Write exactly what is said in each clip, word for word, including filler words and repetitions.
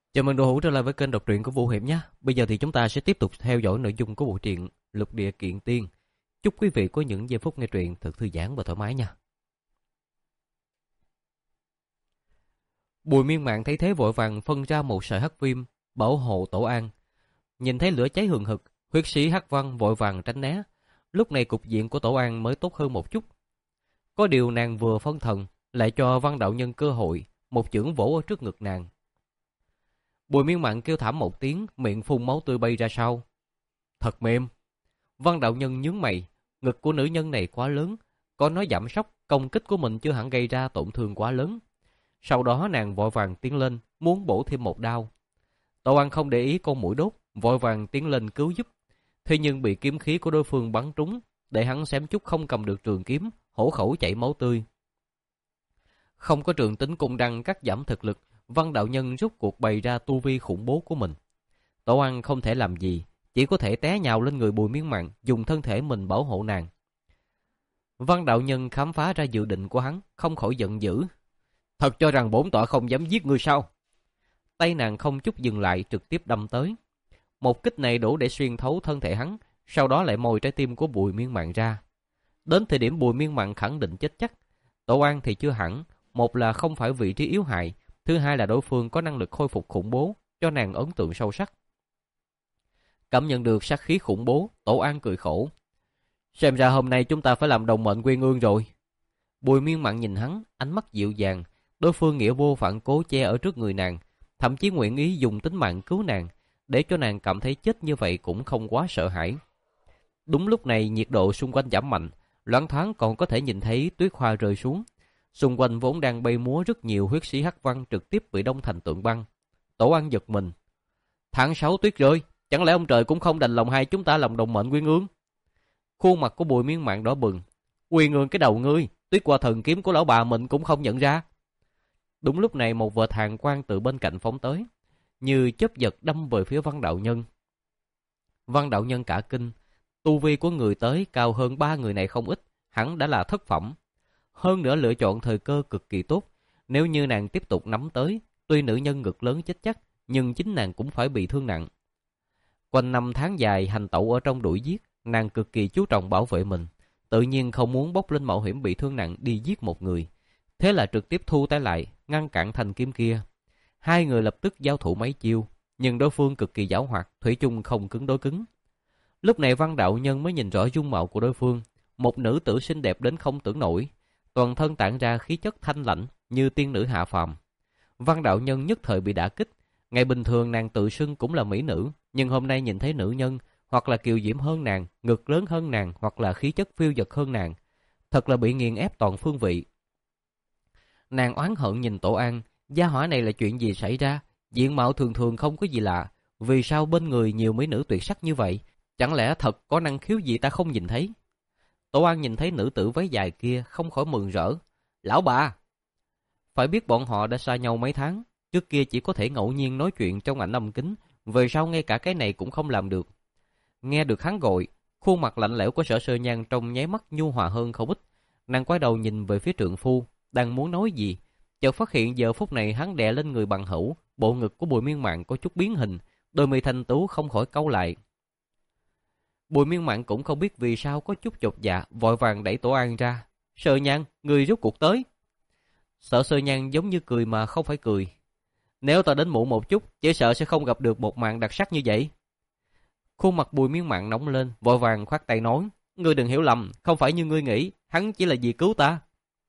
Chào mừng đồ hữu trở lại với kênh đọc truyện của Vũ Hiệp nhé. Bây giờ thì chúng ta sẽ tiếp tục theo dõi nội dung của bộ truyện Lục Địa Kiện Tiên. Chúc quý vị có những giây phút nghe truyện thật thư giãn và thoải mái nha. Bùi Miên Mạn thấy thế vội vàng phân ra một sợi hắc viêm bảo hộ Tổ An. Nhìn thấy lửa cháy hừng hực, huyết sĩ Hắc Văn vội vàng tránh né. Lúc này cục diện của Tổ An mới tốt hơn một chút. Có điều nàng vừa phân thần lại cho Văn đạo nhân cơ hội, một chưởng vỗ ở trước ngực nàng. Bùi Miên Mạn kêu thảm một tiếng, miệng phun máu tươi bay ra sau. Thật mềm. Văn đạo nhân nhướng mày, ngực của nữ nhân này quá lớn, có nói giảm sóc, công kích của mình chưa hẳn gây ra tổn thương quá lớn. Sau đó nàng vội vàng tiến lên, muốn bổ thêm một đao. Tổ An không để ý con muỗi đốt, vội vàng tiến lên cứu giúp. Thế nhưng bị kiếm khí của đối phương bắn trúng, để hắn xém chút không cầm được trường kiếm, hổ khẩu chảy máu tươi. Không có trường tính cung đăng cắt giảm thực lực, Văn đạo nhân rút cuộc bày ra tu vi khủng bố của mình. Tổ An không thể làm gì, chỉ có thể té nhào lên người Bùi Miên Mạn, dùng thân thể mình bảo hộ nàng. Văn đạo nhân khám phá ra dự định của hắn, không khỏi giận dữ. Thật cho rằng bổn tọa không dám giết ngươi sao? Tay nàng không chút dừng lại, trực tiếp đâm tới. Một kích này đủ để xuyên thấu thân thể hắn, sau đó lại mồi trái tim của Bùi Miên Mạn ra. Đến thời điểm Bùi Miên Mạn khẳng định chết chắc. Tổ An thì chưa hẳn, một là không phải vị trí yếu hại, thứ hai là đối phương có năng lực khôi phục khủng bố, cho nàng ấn tượng sâu sắc. Cảm nhận được sát khí khủng bố, Tổ An cười khổ. Xem ra hôm nay chúng ta phải làm đồng mệnh quy ương rồi. Bùi Miên Mạn nhìn hắn, ánh mắt dịu dàng. Đối phương nghĩa vô phản cố che ở trước người nàng, thậm chí nguyện ý dùng tính mạng cứu nàng, để cho nàng cảm thấy chết như vậy cũng không quá sợ hãi. Đúng lúc này nhiệt độ xung quanh giảm mạnh, loáng thoáng còn có thể nhìn thấy tuyết hoa rơi xuống. Xung quanh vốn đang bay múa rất nhiều huyết sĩ Hắc Văn trực tiếp bị đông thành tượng băng. Tổ An giật mình. Tháng sáu tuyết rơi, chẳng lẽ ông trời cũng không đành lòng hai chúng ta làm đồng mệnh quy ương? Khuôn mặt của Bùi Miên Mạn đỏ bừng. Quy ương cái đầu ngươi, tuyết qua thần kiếm của lão bà mình cũng không nhận ra. Đúng lúc này một vệt hàn quang từ bên cạnh phóng tới, như chớp giật đâm về phía Văn đạo nhân. Văn đạo nhân cả kinh, tu vi của người tới cao hơn ba người này không ít, hẳn đã là thất phẩm. Hơn nữa lựa chọn thời cơ cực kỳ tốt, nếu như nàng tiếp tục nắm tới, tuy nữ nhân ngực lớn chết chắc, nhưng chính nàng cũng phải bị thương nặng. Quanh năm tháng dài hành tẩu ở trong đuổi giết, nàng cực kỳ chú trọng bảo vệ mình, tự nhiên không muốn bốc lên mạo hiểm bị thương nặng đi giết một người. Thế là trực tiếp thu tay lại, ngăn cản thanh kiếm kia. Hai người lập tức giao thủ mấy chiêu, nhưng đối phương cực kỳ giảo hoạt, thủy chung không cứng đối cứng. Lúc này Văn đạo nhân mới nhìn rõ dung mạo của đối phương, một nữ tử xinh đẹp đến không tưởng nổi, toàn thân tản ra khí chất thanh lãnh như tiên nữ hạ phàm. Văn đạo nhân nhất thời bị đả kích. Ngày bình thường nàng tự xưng cũng là mỹ nữ, nhưng hôm nay nhìn thấy nữ nhân hoặc là kiều diễm hơn nàng, ngực lớn hơn nàng, hoặc là khí chất phiêu dật hơn nàng, thật là bị nghiền ép toàn phương vị. Nàng oán hận nhìn Tổ An, gia hỏa này là chuyện gì xảy ra? Diện mạo thường thường không có gì lạ, vì sao bên người nhiều mỹ nữ tuyệt sắc như vậy? Chẳng lẽ thật có năng khiếu gì ta không nhìn thấy? Tổ An nhìn thấy nữ tử váy dài kia không khỏi mừng rỡ. Lão bà! Phải biết bọn họ đã xa nhau mấy tháng, trước kia chỉ có thể ngẫu nhiên nói chuyện trong ảnh âm kính, về sau ngay cả cái này cũng không làm được. Nghe được hắn gọi, khuôn mặt lạnh lẽo của Sở Sơ Nhan trong nháy mắt nhu hòa hơn không ít. Nàng quay đầu nhìn về phía trượng phu, đang muốn nói gì, chợt phát hiện giờ phút này hắn đè lên người bằng hữu, bộ ngực của Bùi Miên Mạn có chút biến hình, đôi mi thanh tú không khỏi cau lại. Bùi Miên Mạn cũng không biết vì sao có chút chột dạ, vội vàng đẩy Tổ An ra. Sơ Nhan, người rút cuộc tới. Sở Sơ Nhan giống như cười mà không phải cười. Nếu ta đến muộn một chút, chỉ sợ sẽ không gặp được một màn đặc sắc như vậy. Khuôn mặt Bùi Miên Mạn nóng lên, vội vàng khoát tay nói. Ngươi đừng hiểu lầm, không phải như ngươi nghĩ, hắn chỉ là vì cứu ta.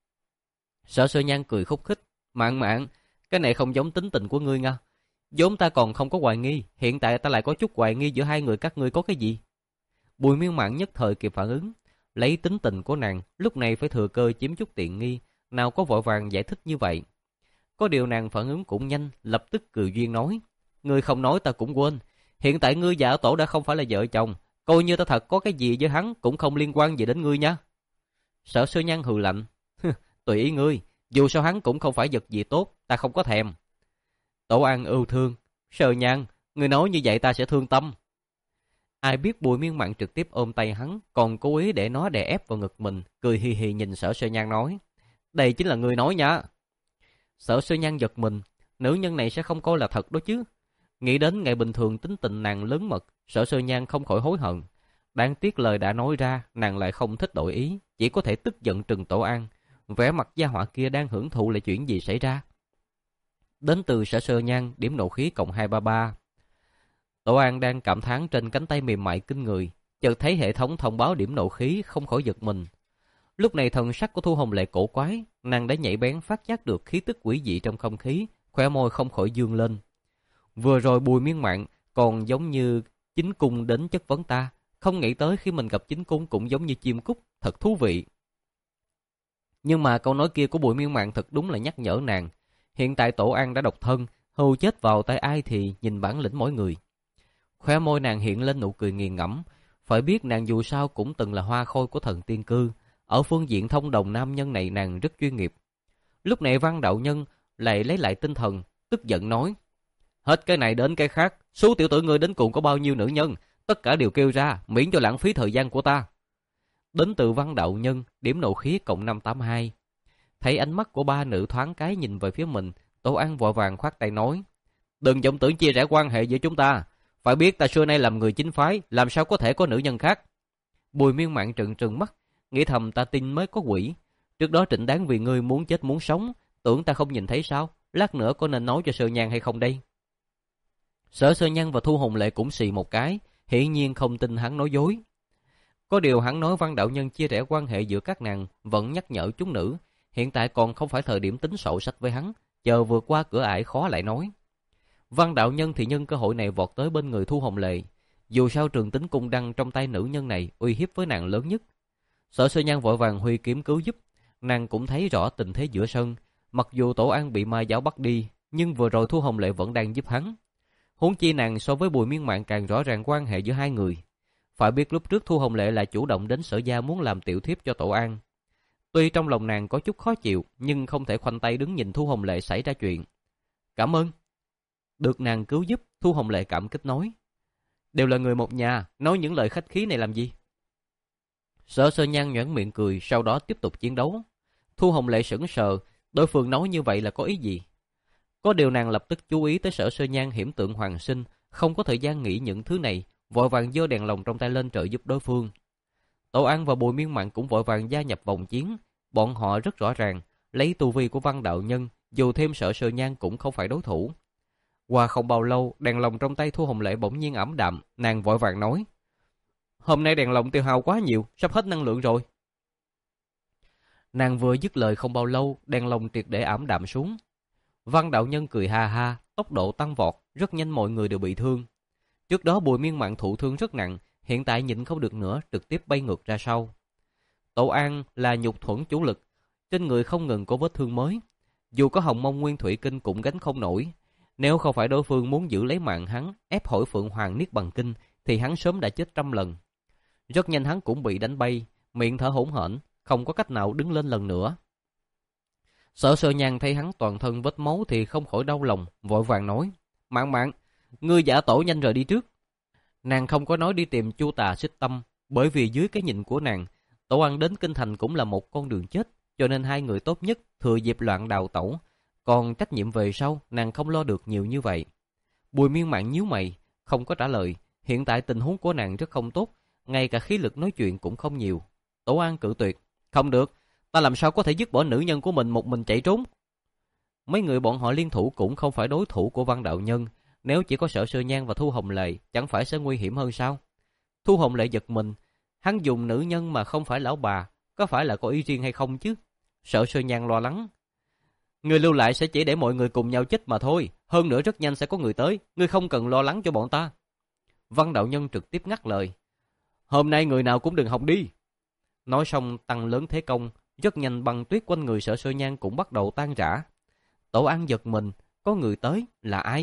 Sở Sơ Nhan cười khúc khích. Mạn Mạn, cái này không giống tính tình của ngươi nha. Vốn ta còn không có hoài nghi, hiện tại ta lại có chút hoài nghi giữa hai người các ngươi có cái gì. Bùi Miên Mạn nhất thời kịp phản ứng, lấy tính tình của nàng, lúc này phải thừa cơ chiếm chút tiện nghi, nào có vội vàng giải thích như vậy. Có điều nàng phản ứng cũng nhanh, lập tức cười duyên nói. Ngươi không nói ta cũng quên, hiện tại ngươi và Tổ đã không phải là vợ chồng, coi như ta thật có cái gì với hắn cũng không liên quan gì đến ngươi nha. Sở Sơ Nhan hừ lạnh. Tùy ý ngươi, dù sao hắn cũng không phải vật gì tốt, ta không có thèm. Tổ An ưu thương. Sơ Nhan, ngươi nói như vậy ta sẽ thương tâm. Ai biết Bùi Miên Mạn trực tiếp ôm tay hắn, còn cố ý để nó đè ép vào ngực mình, cười hì hì nhìn Sở Sơ Nhan nói. Đây chính là ngươi nói nha. Sở Sơ Nhan giật mình, nữ nhân này sẽ không coi là thật đó chứ. Nghĩ đến ngày bình thường tính tình nàng lớn mật, Sở Sơ Nhan không khỏi hối hận. Đáng tiếc lời đã nói ra, nàng lại không thích đổi ý, chỉ có thể tức giận trừng Tổ An. Vẻ mặt gia họa kia đang hưởng thụ là chuyện gì xảy ra? Đến từ Sở Sơ Nhan, điểm nộ khí cộng hai trăm ba mươi ba. Tổ An đang cảm thán trên cánh tay mềm mại kinh người, chợt thấy hệ thống thông báo điểm nộ khí không khỏi giật mình. Lúc này thần sắc của Thu Hồng Lệ cổ quái, nàng đã nhạy bén phát giác được khí tức quỷ dị trong không khí, khóe môi không khỏi dương lên. Vừa rồi Bùi Miên Mạn còn giống như chính cung đến chất vấn ta, không nghĩ tới khi mình gặp chính cung cũng giống như chim cút, thật thú vị. Nhưng mà câu nói kia của Bùi Miên Mạn thật đúng là nhắc nhở nàng, hiện tại Tổ An đã độc thân, hưu chết vào tay ai thì nhìn bản lĩnh mỗi người. Khóe môi nàng hiện lên nụ cười nghiền ngẫm, phải biết nàng dù sao cũng từng là hoa khôi của thần tiên cư, ở phương diện thông đồng nam nhân này nàng rất chuyên nghiệp. Lúc này Văn đạo nhân lại lấy lại tinh thần, tức giận nói: hết cái này đến cái khác, số tiểu tử ngươi đến cùng có bao nhiêu nữ nhân, tất cả đều kêu ra, miễn cho lãng phí thời gian của ta. Đến từ Văn đạo nhân, điểm nộ khí cộng năm trăm tám mươi hai. Thấy ánh mắt của ba nữ thoáng cái nhìn về phía mình, Tổ An vội vàng khoát tay nói: đừng vọng tưởng chia rẽ quan hệ giữa chúng ta, phải biết ta xưa nay làm người chính phái, làm sao có thể có nữ nhân khác. Bùi Miên Mạn trừng trừng mắt, nghĩ thầm ta tin mới có quỷ. Trước đó Trịnh Đáng vì ngươi muốn chết muốn sống, tưởng ta không nhìn thấy sao? Lát nữa có nên nói cho Sơ Nhan hay không đây? Sở Sơ Nhan và Thu Hồng Lệ cũng xì một cái, hiển nhiên không tin hắn nói dối. Có điều hắn nói Văn đạo nhân chia rẽ quan hệ giữa các nàng, vẫn nhắc nhở chúng nữ, hiện tại còn không phải thời điểm tính sổ sách với hắn, chờ vượt qua cửa ải khó lại nói. Văn đạo nhân thì nhân cơ hội này vọt tới bên người Thu Hồng Lệ, dù sao trường tính cung đăng trong tay nữ nhân này uy hiếp với nàng lớn nhất. Sở Sơ Nhan vội vàng huy kiếm cứu giúp, nàng cũng thấy rõ tình thế giữa sân, mặc dù Tổ An bị ma giáo bắt đi, nhưng vừa rồi Thu Hồng Lệ vẫn đang giúp hắn. Huống chi nàng so với Bùi Miên Mạn càng rõ ràng quan hệ giữa hai người. Phải biết lúc trước Thu Hồng Lệ là chủ động đến Sở gia muốn làm tiểu thiếp cho Tổ An. Tuy trong lòng nàng có chút khó chịu, nhưng không thể khoanh tay đứng nhìn Thu Hồng Lệ xảy ra chuyện. Cảm ơn. Được nàng cứu giúp, Thu Hồng Lệ cảm kích nói: đều là người một nhà, nói những lời khách khí này làm gì? Sở Sơ Nhan nhoẻn miệng cười, sau đó tiếp tục chiến đấu. Thu Hồng Lệ sững sờ, đối phương nói như vậy là có ý gì? Có điều nàng lập tức chú ý tới Sở Sơ Nhan hiểm tượng hoàng sinh, không có thời gian nghĩ những thứ này, vội vàng giơ đèn lồng trong tay lên trợ giúp đối phương. Tổ An và Bùi Miên Mạn cũng vội vàng gia nhập vòng chiến, bọn họ rất rõ ràng, lấy tu vi của Văn đạo nhân, dù thêm Sở Sơ Nhan cũng không phải đối thủ. Qua không bao lâu, đèn lồng trong tay Thu Hồng Lệ bỗng nhiên ảm đạm, nàng vội vàng nói: hôm nay đèn lồng tiêu hao quá nhiều, sắp hết năng lượng rồi. Nàng vừa dứt lời không bao lâu, đèn lồng triệt để ảm đạm xuống. Văn đạo nhân cười ha ha, tốc độ tăng vọt, rất nhanh mọi người đều bị thương. Trước đó Bùi Miên Mạn thụ thương rất nặng, hiện tại nhịn không được nữa, trực tiếp bay ngược ra sau. Tổ An là nhục thuẫn chủ lực, trên người không ngừng có vết thương mới. Dù có Hồng Mông Nguyên Thủy Kinh cũng gánh không nổi. Nếu không phải đối phương muốn giữ lấy mạng hắn, ép hỏi Phượng Hoàng Niết Bằng Kinh, thì hắn sớm đã chết trăm lần. Rất nhanh hắn cũng bị đánh bay, miệng thở hổn hển, không có cách nào đứng lên lần nữa. Sở Sơ Nhan thấy hắn toàn thân vết máu thì không khỏi đau lòng, vội vàng nói: Mạn Mạn, ngươi giả tổ nhanh rời đi trước. Nàng không có nói đi tìm Chu Tà Xích Tâm, bởi vì dưới cái nhìn của nàng, Tổ An đến kinh thành cũng là một con đường chết, cho nên hai người tốt nhất thừa dịp loạn đào tẩu. Còn trách nhiệm về sau, nàng không lo được nhiều như vậy. Bùi Miên Mạn nhíu mày, không có trả lời. Hiện tại tình huống của nàng rất không tốt, ngay cả khí lực nói chuyện cũng không nhiều. Tổ An cự tuyệt: không được, ta làm sao có thể dứt bỏ nữ nhân của mình một mình chạy trốn. Mấy người bọn họ liên thủ cũng không phải đối thủ của Văn đạo nhân, nếu chỉ có Sở Sơ Nhan và Thu Hồng Lệ, chẳng phải sẽ nguy hiểm hơn sao? Thu Hồng Lệ giật mình, hắn dùng nữ nhân mà không phải lão bà, có phải là có ý riêng hay không chứ? Sở Sơ Nhan lo lắng: người lưu lại sẽ chỉ để mọi người cùng nhau chết mà thôi, hơn nữa rất nhanh sẽ có người tới, ngươi không cần lo lắng cho bọn ta. Văn đạo nhân trực tiếp ngắt lời: hôm nay người nào cũng đừng hòng đi. Nói xong tăng lớn thế công, rất nhanh băng tuyết quanh người Sở Sơ Nhan cũng bắt đầu tan rã. Tổ An giật mình, có người tới, là ai?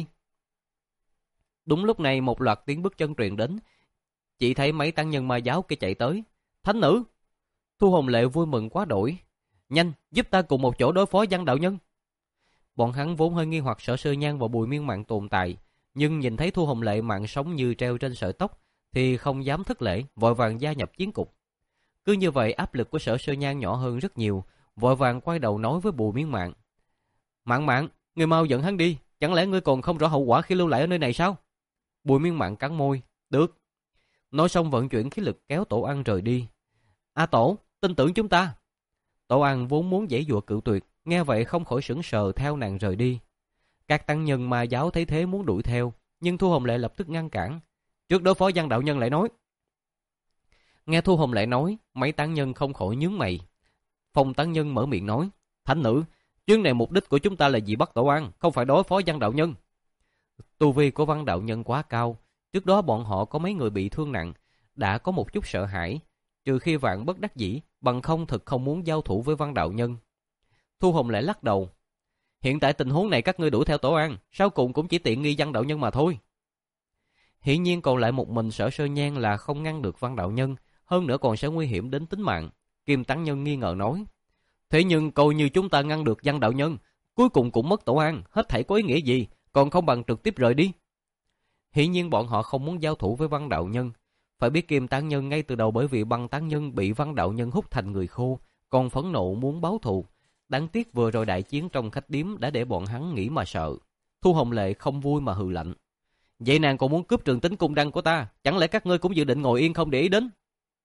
Đúng lúc này một loạt tiếng bước chân truyền đến, chỉ thấy mấy tăng nhân ma giáo kia chạy tới. Thánh nữ! Thu Hồng Lệ vui mừng quá đổi: nhanh, giúp ta cùng một chỗ đối phó Văn đạo nhân. Bọn hắn vốn hơi nghi hoặc Sở Sơ Nhan và Bùi Miên Mạn tồn tại, nhưng nhìn thấy Thu Hồng Lệ mạng sống như treo trên sợi tóc, thì không dám thất lễ, vội vàng gia nhập chiến cục. Cứ như vậy áp lực của Sở Sơ Nhan nhỏ hơn rất nhiều, vội vàng quay đầu nói với Bùi Miên Mạn: Mạn Mạn, người mau dẫn hắn đi, Chẳng lẽ ngươi còn không rõ hậu quả khi lưu lại ở nơi này sao? Bùi Miên Mạn cắn môi. Được. Nói xong vận chuyển khí lực kéo Tổ An rời đi. A Tổ, tin tưởng chúng ta. Tổ An vốn muốn giãy giụa cự tuyệt, nghe vậy không khỏi sững sờ theo nàng rời đi. Các tăng nhân ma giáo thấy thế muốn đuổi theo, nhưng Thu Hồng Lệ lập tức ngăn cản. Trước đó Phó Văn đạo nhân lại nói. Nghe Thu Hồng Lệ nói, mấy tăng nhân không khỏi nhướng mày. Phong tăng nhân mở miệng nói. Thánh nữ, chuyến này mục đích của chúng ta là vì bắt Tổ An, không phải đối phó Văn đạo nhân. Tu vi của Văn đạo nhân quá cao, trước đó bọn họ có mấy người bị thương nặng, đã có một chút sợ hãi, trừ khi vạn bất đắc dĩ, bằng không thực không muốn giao thủ với Văn đạo nhân. Thu Hồng Lệ lắc đầu. Hiện tại tình huống này các ngươi đuổi theo Tổ An, sau cùng cũng chỉ tiện nghi Văn đạo nhân mà thôi. Hiển nhiên còn lại một mình Sở Sơ Nhan là không ngăn được Văn đạo nhân, hơn nữa còn sẽ nguy hiểm đến tính mạng. Kim tăng nhân nghi ngờ nói. Thế nhưng coi như chúng ta ngăn được Văn đạo nhân, cuối cùng cũng mất Tổ An, hết thảy có ý nghĩa gì, còn không bằng trực tiếp rời đi. Hiển nhiên bọn họ không muốn giao thủ với Văn đạo nhân. Phải biết Kim tăng nhân ngay từ đầu bởi vì Băng tăng nhân bị Văn đạo nhân hút thành người khô, còn phẫn nộ muốn báo thù. Đáng tiếc vừa rồi đại chiến trong khách điếm đã để bọn hắn nghĩ mà sợ. Thu Hồng Lệ không vui mà hừ lạnh. Vậy nàng còn muốn cướp Trường Tính cung đăng của ta, chẳng lẽ các ngươi cũng dự định ngồi yên không để ý đến?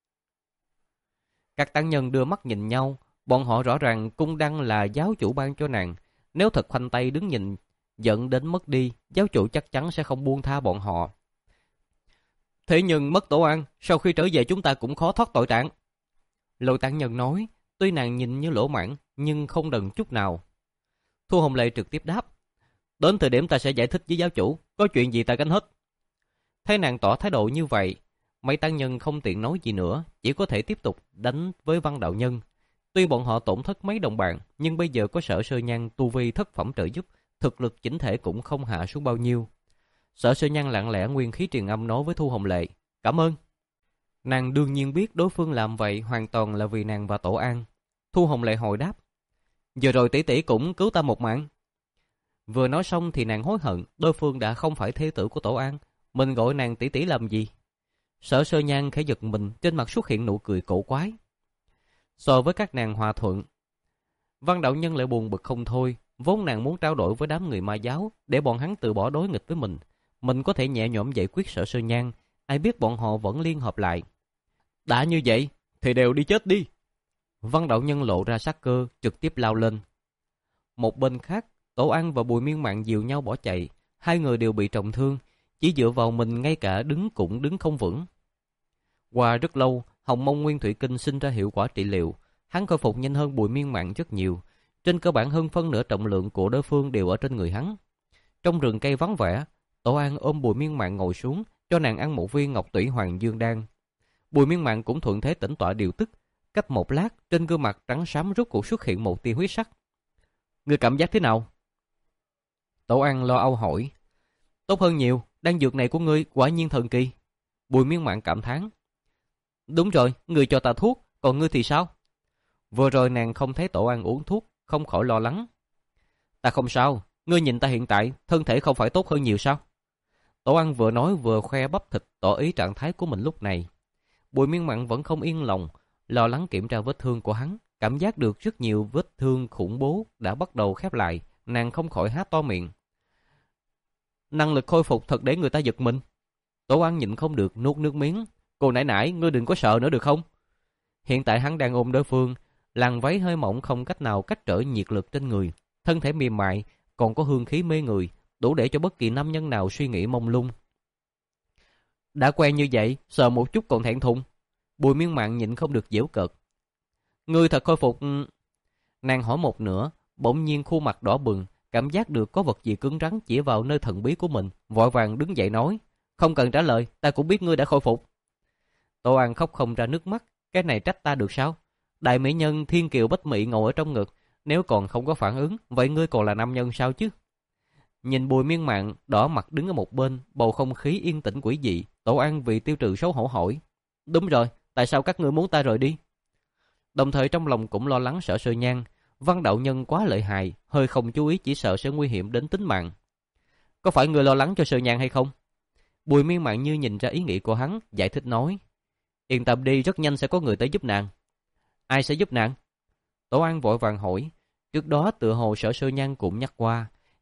Các tăng nhân đưa mắt nhìn nhau, bọn họ rõ ràng cung đăng là giáo chủ ban cho nàng. Nếu thật khoanh tay đứng nhìn, giận đến mất đi, giáo chủ chắc chắn sẽ không buông tha bọn họ. Thế nhưng mất Tổ An, sau khi trở về chúng ta cũng khó thoát tội trạng. Lôi tăng nhân nói, tuy nàng nhìn như lỗ mãng, nhưng không đần chút nào. Thu Hồng Lệ trực tiếp đáp. Đến thời điểm ta sẽ giải thích với giáo chủ, có chuyện gì ta gánh hết. Thấy nàng tỏ thái độ như vậy, mấy tăng nhân không tiện nói gì nữa, chỉ có thể tiếp tục đánh với Văn đạo nhân. Tuy bọn họ tổn thất mấy đồng bạn, nhưng bây giờ có Sở Sơ Nhan tu vi thất phẩm trợ giúp, thực lực chỉnh thể cũng không hạ xuống bao nhiêu. Sở Sơ Nhan lặng lẽ nguyên khí truyền âm nói với Thu Hồng Lệ. Cảm ơn. Nàng đương nhiên biết đối phương làm vậy hoàn toàn là vì nàng và Tổ An. Thu Hồng Lệ hồi đáp. Giờ rồi tỷ tỷ cũng cứu ta một mạng. Vừa nói xong thì nàng hối hận, đối phương đã không phải thê tử của Tổ An, mình gọi nàng tỷ tỷ làm gì? Sở Sơ Nhan khẽ giật mình, trên mặt xuất hiện nụ cười cổ quái. So với các nàng hòa thuận, Văn đạo nhân lại buồn bực không thôi, vốn nàng muốn trao đổi với đám người ma giáo để bọn hắn từ bỏ đối nghịch với mình, mình có thể nhẹ nhõm giải quyết Sở Sơ Nhan, ai biết bọn họ vẫn liên hợp lại. Đã như vậy thì đều đi chết đi. Văn đạo nhân lộ ra sát cơ, trực tiếp lao lên. Một bên khác, Tổ An và Bùi Miên Mạn dìu nhau bỏ chạy, hai người đều bị trọng thương, chỉ dựa vào mình ngay cả đứng cũng đứng không vững. Qua rất lâu, Hồng Mông Nguyên Thủy Kinh sinh ra hiệu quả trị liệu, hắn khôi phục nhanh hơn Bùi Miên Mạn rất nhiều, trên cơ bản hơn phân nửa trọng lượng của đối phương đều ở trên người hắn. Trong rừng cây vắng vẻ, Tổ An ôm Bùi Miên Mạn ngồi xuống, cho nàng ăn một viên Ngọc Tủy Hoàng Dương đan. Bùi Miên Mạn cũng thuận thế tĩnh tọa điều tức, cách một lát, trên gương mặt trắng xám rốt cuộc xuất hiện một tia huyết sắc. Ngươi cảm giác thế nào? Tổ An lo âu hỏi. Tốt hơn nhiều, đan dược này của ngươi quả nhiên thần kỳ. Bùi Miên Mạn cảm thán. Đúng rồi, ngươi cho ta thuốc, còn ngươi thì sao? Vừa rồi nàng không thấy Tổ An uống thuốc, không khỏi lo lắng. Ta không sao, ngươi nhìn ta hiện tại, thân thể không phải tốt hơn nhiều sao? Tổ An vừa nói vừa khoe bắp thịt tỏ ý trạng thái của mình lúc này. Bùi Miên Mạn vẫn không yên lòng, lo lắng kiểm tra vết thương của hắn, cảm giác được rất nhiều vết thương khủng bố đã bắt đầu khép lại, nàng không khỏi há to miệng. Năng lực khôi phục thật để người ta giật mình. Tổ An nhịn không được nuốt nước miếng. Cô nãy nãy, ngươi đừng có sợ nữa được không? Hiện tại hắn đang ôm đối phương, làn váy hơi mỏng không cách nào cách trở nhiệt lực trên người, thân thể mềm mại, còn có hương khí mê người, đủ để cho bất kỳ nam nhân nào suy nghĩ mông lung. Đã quen như vậy, sợ một chút còn thẹn thùng. Bùi Miên Mạn nhịn không được giễu cợt. Ngươi thật khôi phục... Nàng hỏi một nửa, bỗng nhiên khuôn mặt đỏ bừng, cảm giác được có vật gì cứng rắn chỉ vào nơi thần bí của mình, vội vàng đứng dậy nói. Không cần trả lời, ta cũng biết ngươi đã khôi phục. Tô An khóc không ra nước mắt, cái này trách ta được sao? Đại mỹ nhân thiên kiều bách mỹ ngồi ở trong ngực, nếu còn không có phản ứng, vậy ngươi còn là nam nhân sao chứ? Nhìn Bùi Miên Mạn đỏ mặt đứng ở một bên, bầu không khí yên tĩnh quỷ dị, Tổ An vì tiêu trừ xấu hổ hỏi. Đúng rồi, tại sao các ngươi muốn ta rời đi? Đồng thời trong lòng cũng lo lắng Sở Sơ Nhan, Văn đạo nhân quá lợi hại, hơi không chú ý chỉ sợ sẽ nguy hiểm đến tính mạng. Có phải ngươi lo lắng cho Sơ Nhan hay không? Bùi Miên Mạn như nhìn ra ý nghĩ của hắn, giải thích nói. Yên tâm đi, rất nhanh sẽ có người tới giúp nàng. Ai sẽ giúp nàng? Tổ An vội vàng hỏi. Trước đó tựa hồ Sở Sơ Nhan cũng nhắc qua,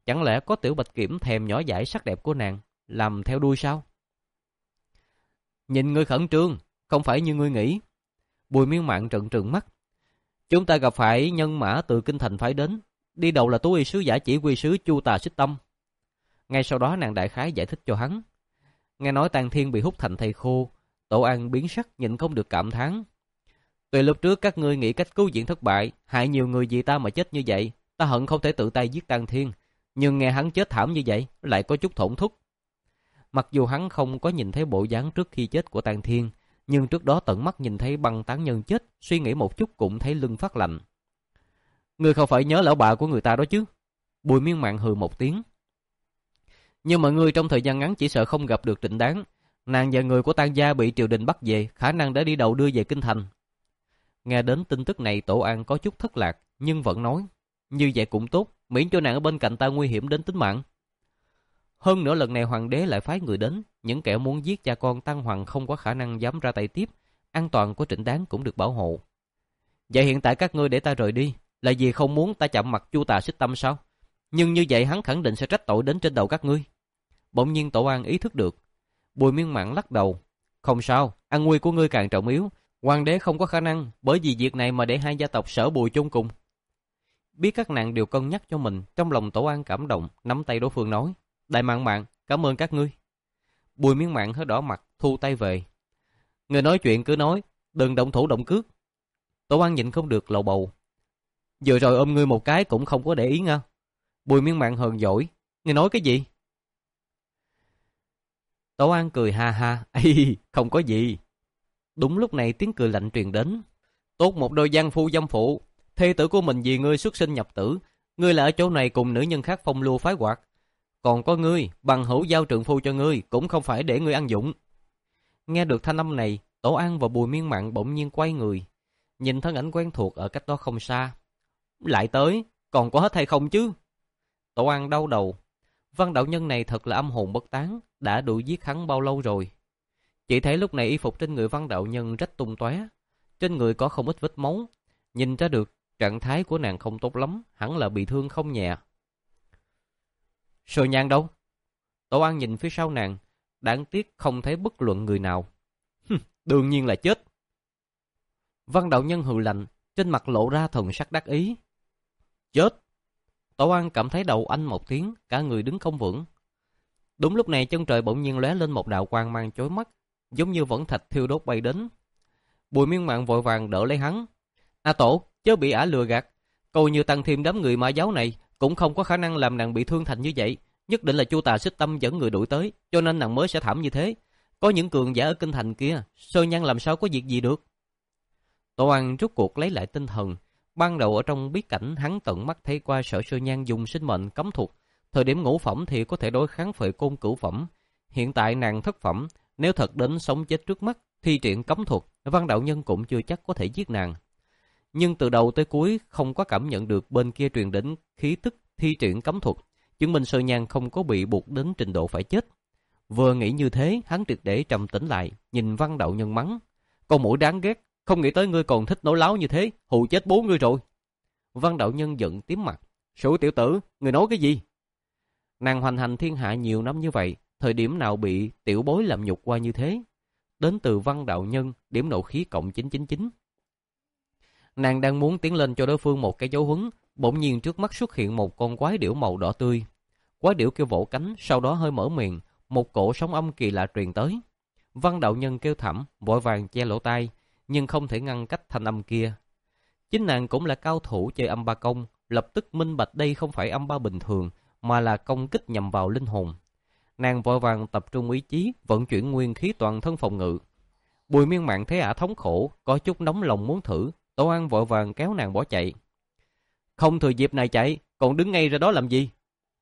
Chẳng lẽ có Tiểu Bạch Kiểm thèm nhỏ dãi sắc đẹp của nàng, làm theo đuôi sao? Nhìn ngươi khẩn trương, không phải như ngươi nghĩ. Bùi Miên Mạn trợn trừng mắt. Chúng ta gặp phải nhân mã từ kinh thành phải đến, đi đầu là Tú Y sứ giả chỉ huy sứ Chu Tà Xích Tâm. Ngay sau đó nàng đại khái giải thích cho hắn. Nghe nói Tang Thiên bị hút thành thây khô, Tổ An biến sắc nhịn không được cảm thán. Tuy lúc trước các ngươi nghĩ cách cứu viện thất bại, hại nhiều người vì ta mà chết như vậy, ta hận không thể tự tay giết Tang Thiên, nhưng nghe hắn chết thảm như vậy, lại có chút thổn thức. Mặc dù hắn không có nhìn thấy bộ dáng trước khi chết của Tang Thiên, nhưng trước đó tận mắt nhìn thấy băng tán nhân chết, suy nghĩ một chút cũng thấy lưng phát lạnh. Ngươi không phải nhớ lão bà của người ta đó chứ? Bùi Miên Mạn hừ một tiếng. Nhưng mà ngươi trong thời gian ngắn chỉ sợ không gặp được Trịnh Đáng. Nàng và người của Tang gia bị triều đình bắt về, khả năng đã đi đầu đưa về kinh thành. Nghe đến tin tức này, Tổ An có chút thất lạc, nhưng vẫn nói, như vậy cũng tốt, miễn cho nàng ở bên cạnh ta nguy hiểm đến tính mạng. Hơn nữa lần này hoàng đế lại phái người đến, những kẻ muốn giết cha con Tăng Hoàng không có khả năng dám ra tay tiếp, an toàn của Trịnh Đáng cũng được bảo hộ. Vậy hiện tại các ngươi để ta rời đi, là vì không muốn ta chạm mặt Chu Tà Xích Tâm sao? Nhưng như vậy hắn khẳng định sẽ trách tội đến trên đầu các ngươi. Bỗng nhiên Tổ An ý thức được. Bùi Miên Mạn lắc đầu. Không sao, an nguy của ngươi càng trọng yếu. Hoàng đế không có khả năng bởi vì việc này mà để hai gia tộc Sở Bùi chung cùng. Biết các nàng đều cân nhắc cho mình, trong lòng Tổ An cảm động, nắm tay đối phương nói. Đại Mạn Mạn, cảm ơn các ngươi. Bùi Miên Mạn hơi đỏ mặt, thu tay về. Người nói chuyện cứ nói, đừng động thủ động cước. Tổ An nhịn không được lầu bầu. Vừa rồi ôm ngươi một cái cũng không có để ý nha. Bùi Miên Mạn hờn dỗi. Ngươi nói cái gì? Tổ An cười ha ha. Ây, không có gì. Đúng lúc này tiếng cười lạnh truyền đến. Tốt một đôi giang phu dâm phụ. Thê tử của mình vì ngươi xuất sinh nhập tử. Ngươi là ở chỗ này cùng nữ nhân khác phong lưu phái hoạt. Còn có ngươi, bằng hữu giao trượng phu cho ngươi, cũng không phải để ngươi ăn dụng. Nghe được thanh âm này, Tổ An và Bùi Miên Mạn bỗng nhiên quay người. Nhìn thân ảnh quen thuộc ở cách đó không xa. Lại tới, còn có hết hay không chứ? Tổ An đau đầu. Văn đạo nhân này thật là âm hồn bất tán, đã đuổi giết hắn bao lâu rồi. Chỉ thấy lúc này y phục trên người văn đạo nhân rách tung tóe, trên người có không ít vết máu, nhìn ra được trạng thái của nàng không tốt lắm, hẳn là bị thương không nhẹ. Sơ Nhan đâu? Tổ An nhìn phía sau nàng, đáng tiếc không thấy bất luận người nào. Đương nhiên là chết. Văn đạo nhân hừ lạnh, trên mặt lộ ra thần sắc đắc ý. Chết. Tổ An cảm thấy đầu anh một tiếng, cả người đứng không vững. Đúng lúc này chân trời bỗng nhiên lóe lên một đạo quang mang chói mắt, giống như vẫn thạch thiêu đốt bay đến. Bùi Miên Mạn vội vàng đỡ lấy hắn. A Tổ, chớ bị ả lừa gạt. Coi như tăng thêm đám người ma giáo này, cũng không có khả năng làm nàng bị thương thành như vậy. Nhất định là Chu Tà Xích Tâm dẫn người đuổi tới, cho nên nàng mới sẽ thảm như thế. Có những cường giả ở kinh thành kia, Sơ Nhan làm sao có việc gì được. Tổ An rút cuộc lấy lại tinh thần. Ban đầu ở trong bí cảnh hắn tận mắt thấy qua Sở Sơ Nhan dùng sinh mệnh cấm thuật. Thời điểm ngũ phẩm thì có thể đối kháng Phệ Côn cửu phẩm. Hiện tại nàng thất phẩm, nếu thật đến sống chết trước mắt, thi triển cấm thuật, văn đạo nhân cũng chưa chắc có thể giết nàng. Nhưng từ đầu tới cuối không có cảm nhận được bên kia truyền đến khí tức thi triển cấm thuật, chứng minh Sơ Nhan không có bị buộc đến trình độ phải chết. Vừa nghĩ như thế, hắn triệt để trầm tĩnh lại, nhìn văn đạo nhân mắng. Con mũi đáng ghét, không nghĩ tới ngươi còn thích nói láo như thế, hù chết bố ngươi rồi. Văn đạo nhân giận tím mặt. Sủ tiểu tử, ngươi nói cái gì? Nàng hoành hành thiên hạ nhiều năm như vậy, thời điểm nào bị tiểu bối làm nhục qua như thế? Đến từ văn đạo nhân, điểm nộ khí cộng chín chín chín. Nàng đang muốn tiến lên cho đối phương một cái dấu huấn, bỗng nhiên trước mắt xuất hiện một con quái điểu màu đỏ tươi. Quái điểu kêu vỗ cánh, sau đó hơi mở miệng, một cổ sóng âm kỳ lạ truyền tới. Văn đạo nhân kêu thảm, vội vàng che lỗ tai, nhưng không thể ngăn cách thanh âm kia. Chính nàng cũng là cao thủ chơi âm ba công, lập tức minh bạch đây không phải âm ba bình thường, mà là công kích nhằm vào linh hồn. Nàng vội vàng tập trung ý chí, vận chuyển nguyên khí toàn thân phòng ngự. Bùi Miên Mạn thấy ả thống khổ, có chút nóng lòng muốn thử, Tổ An vội vàng kéo nàng bỏ chạy. Không thừa dịp này chạy, còn đứng ngay ra đó làm gì?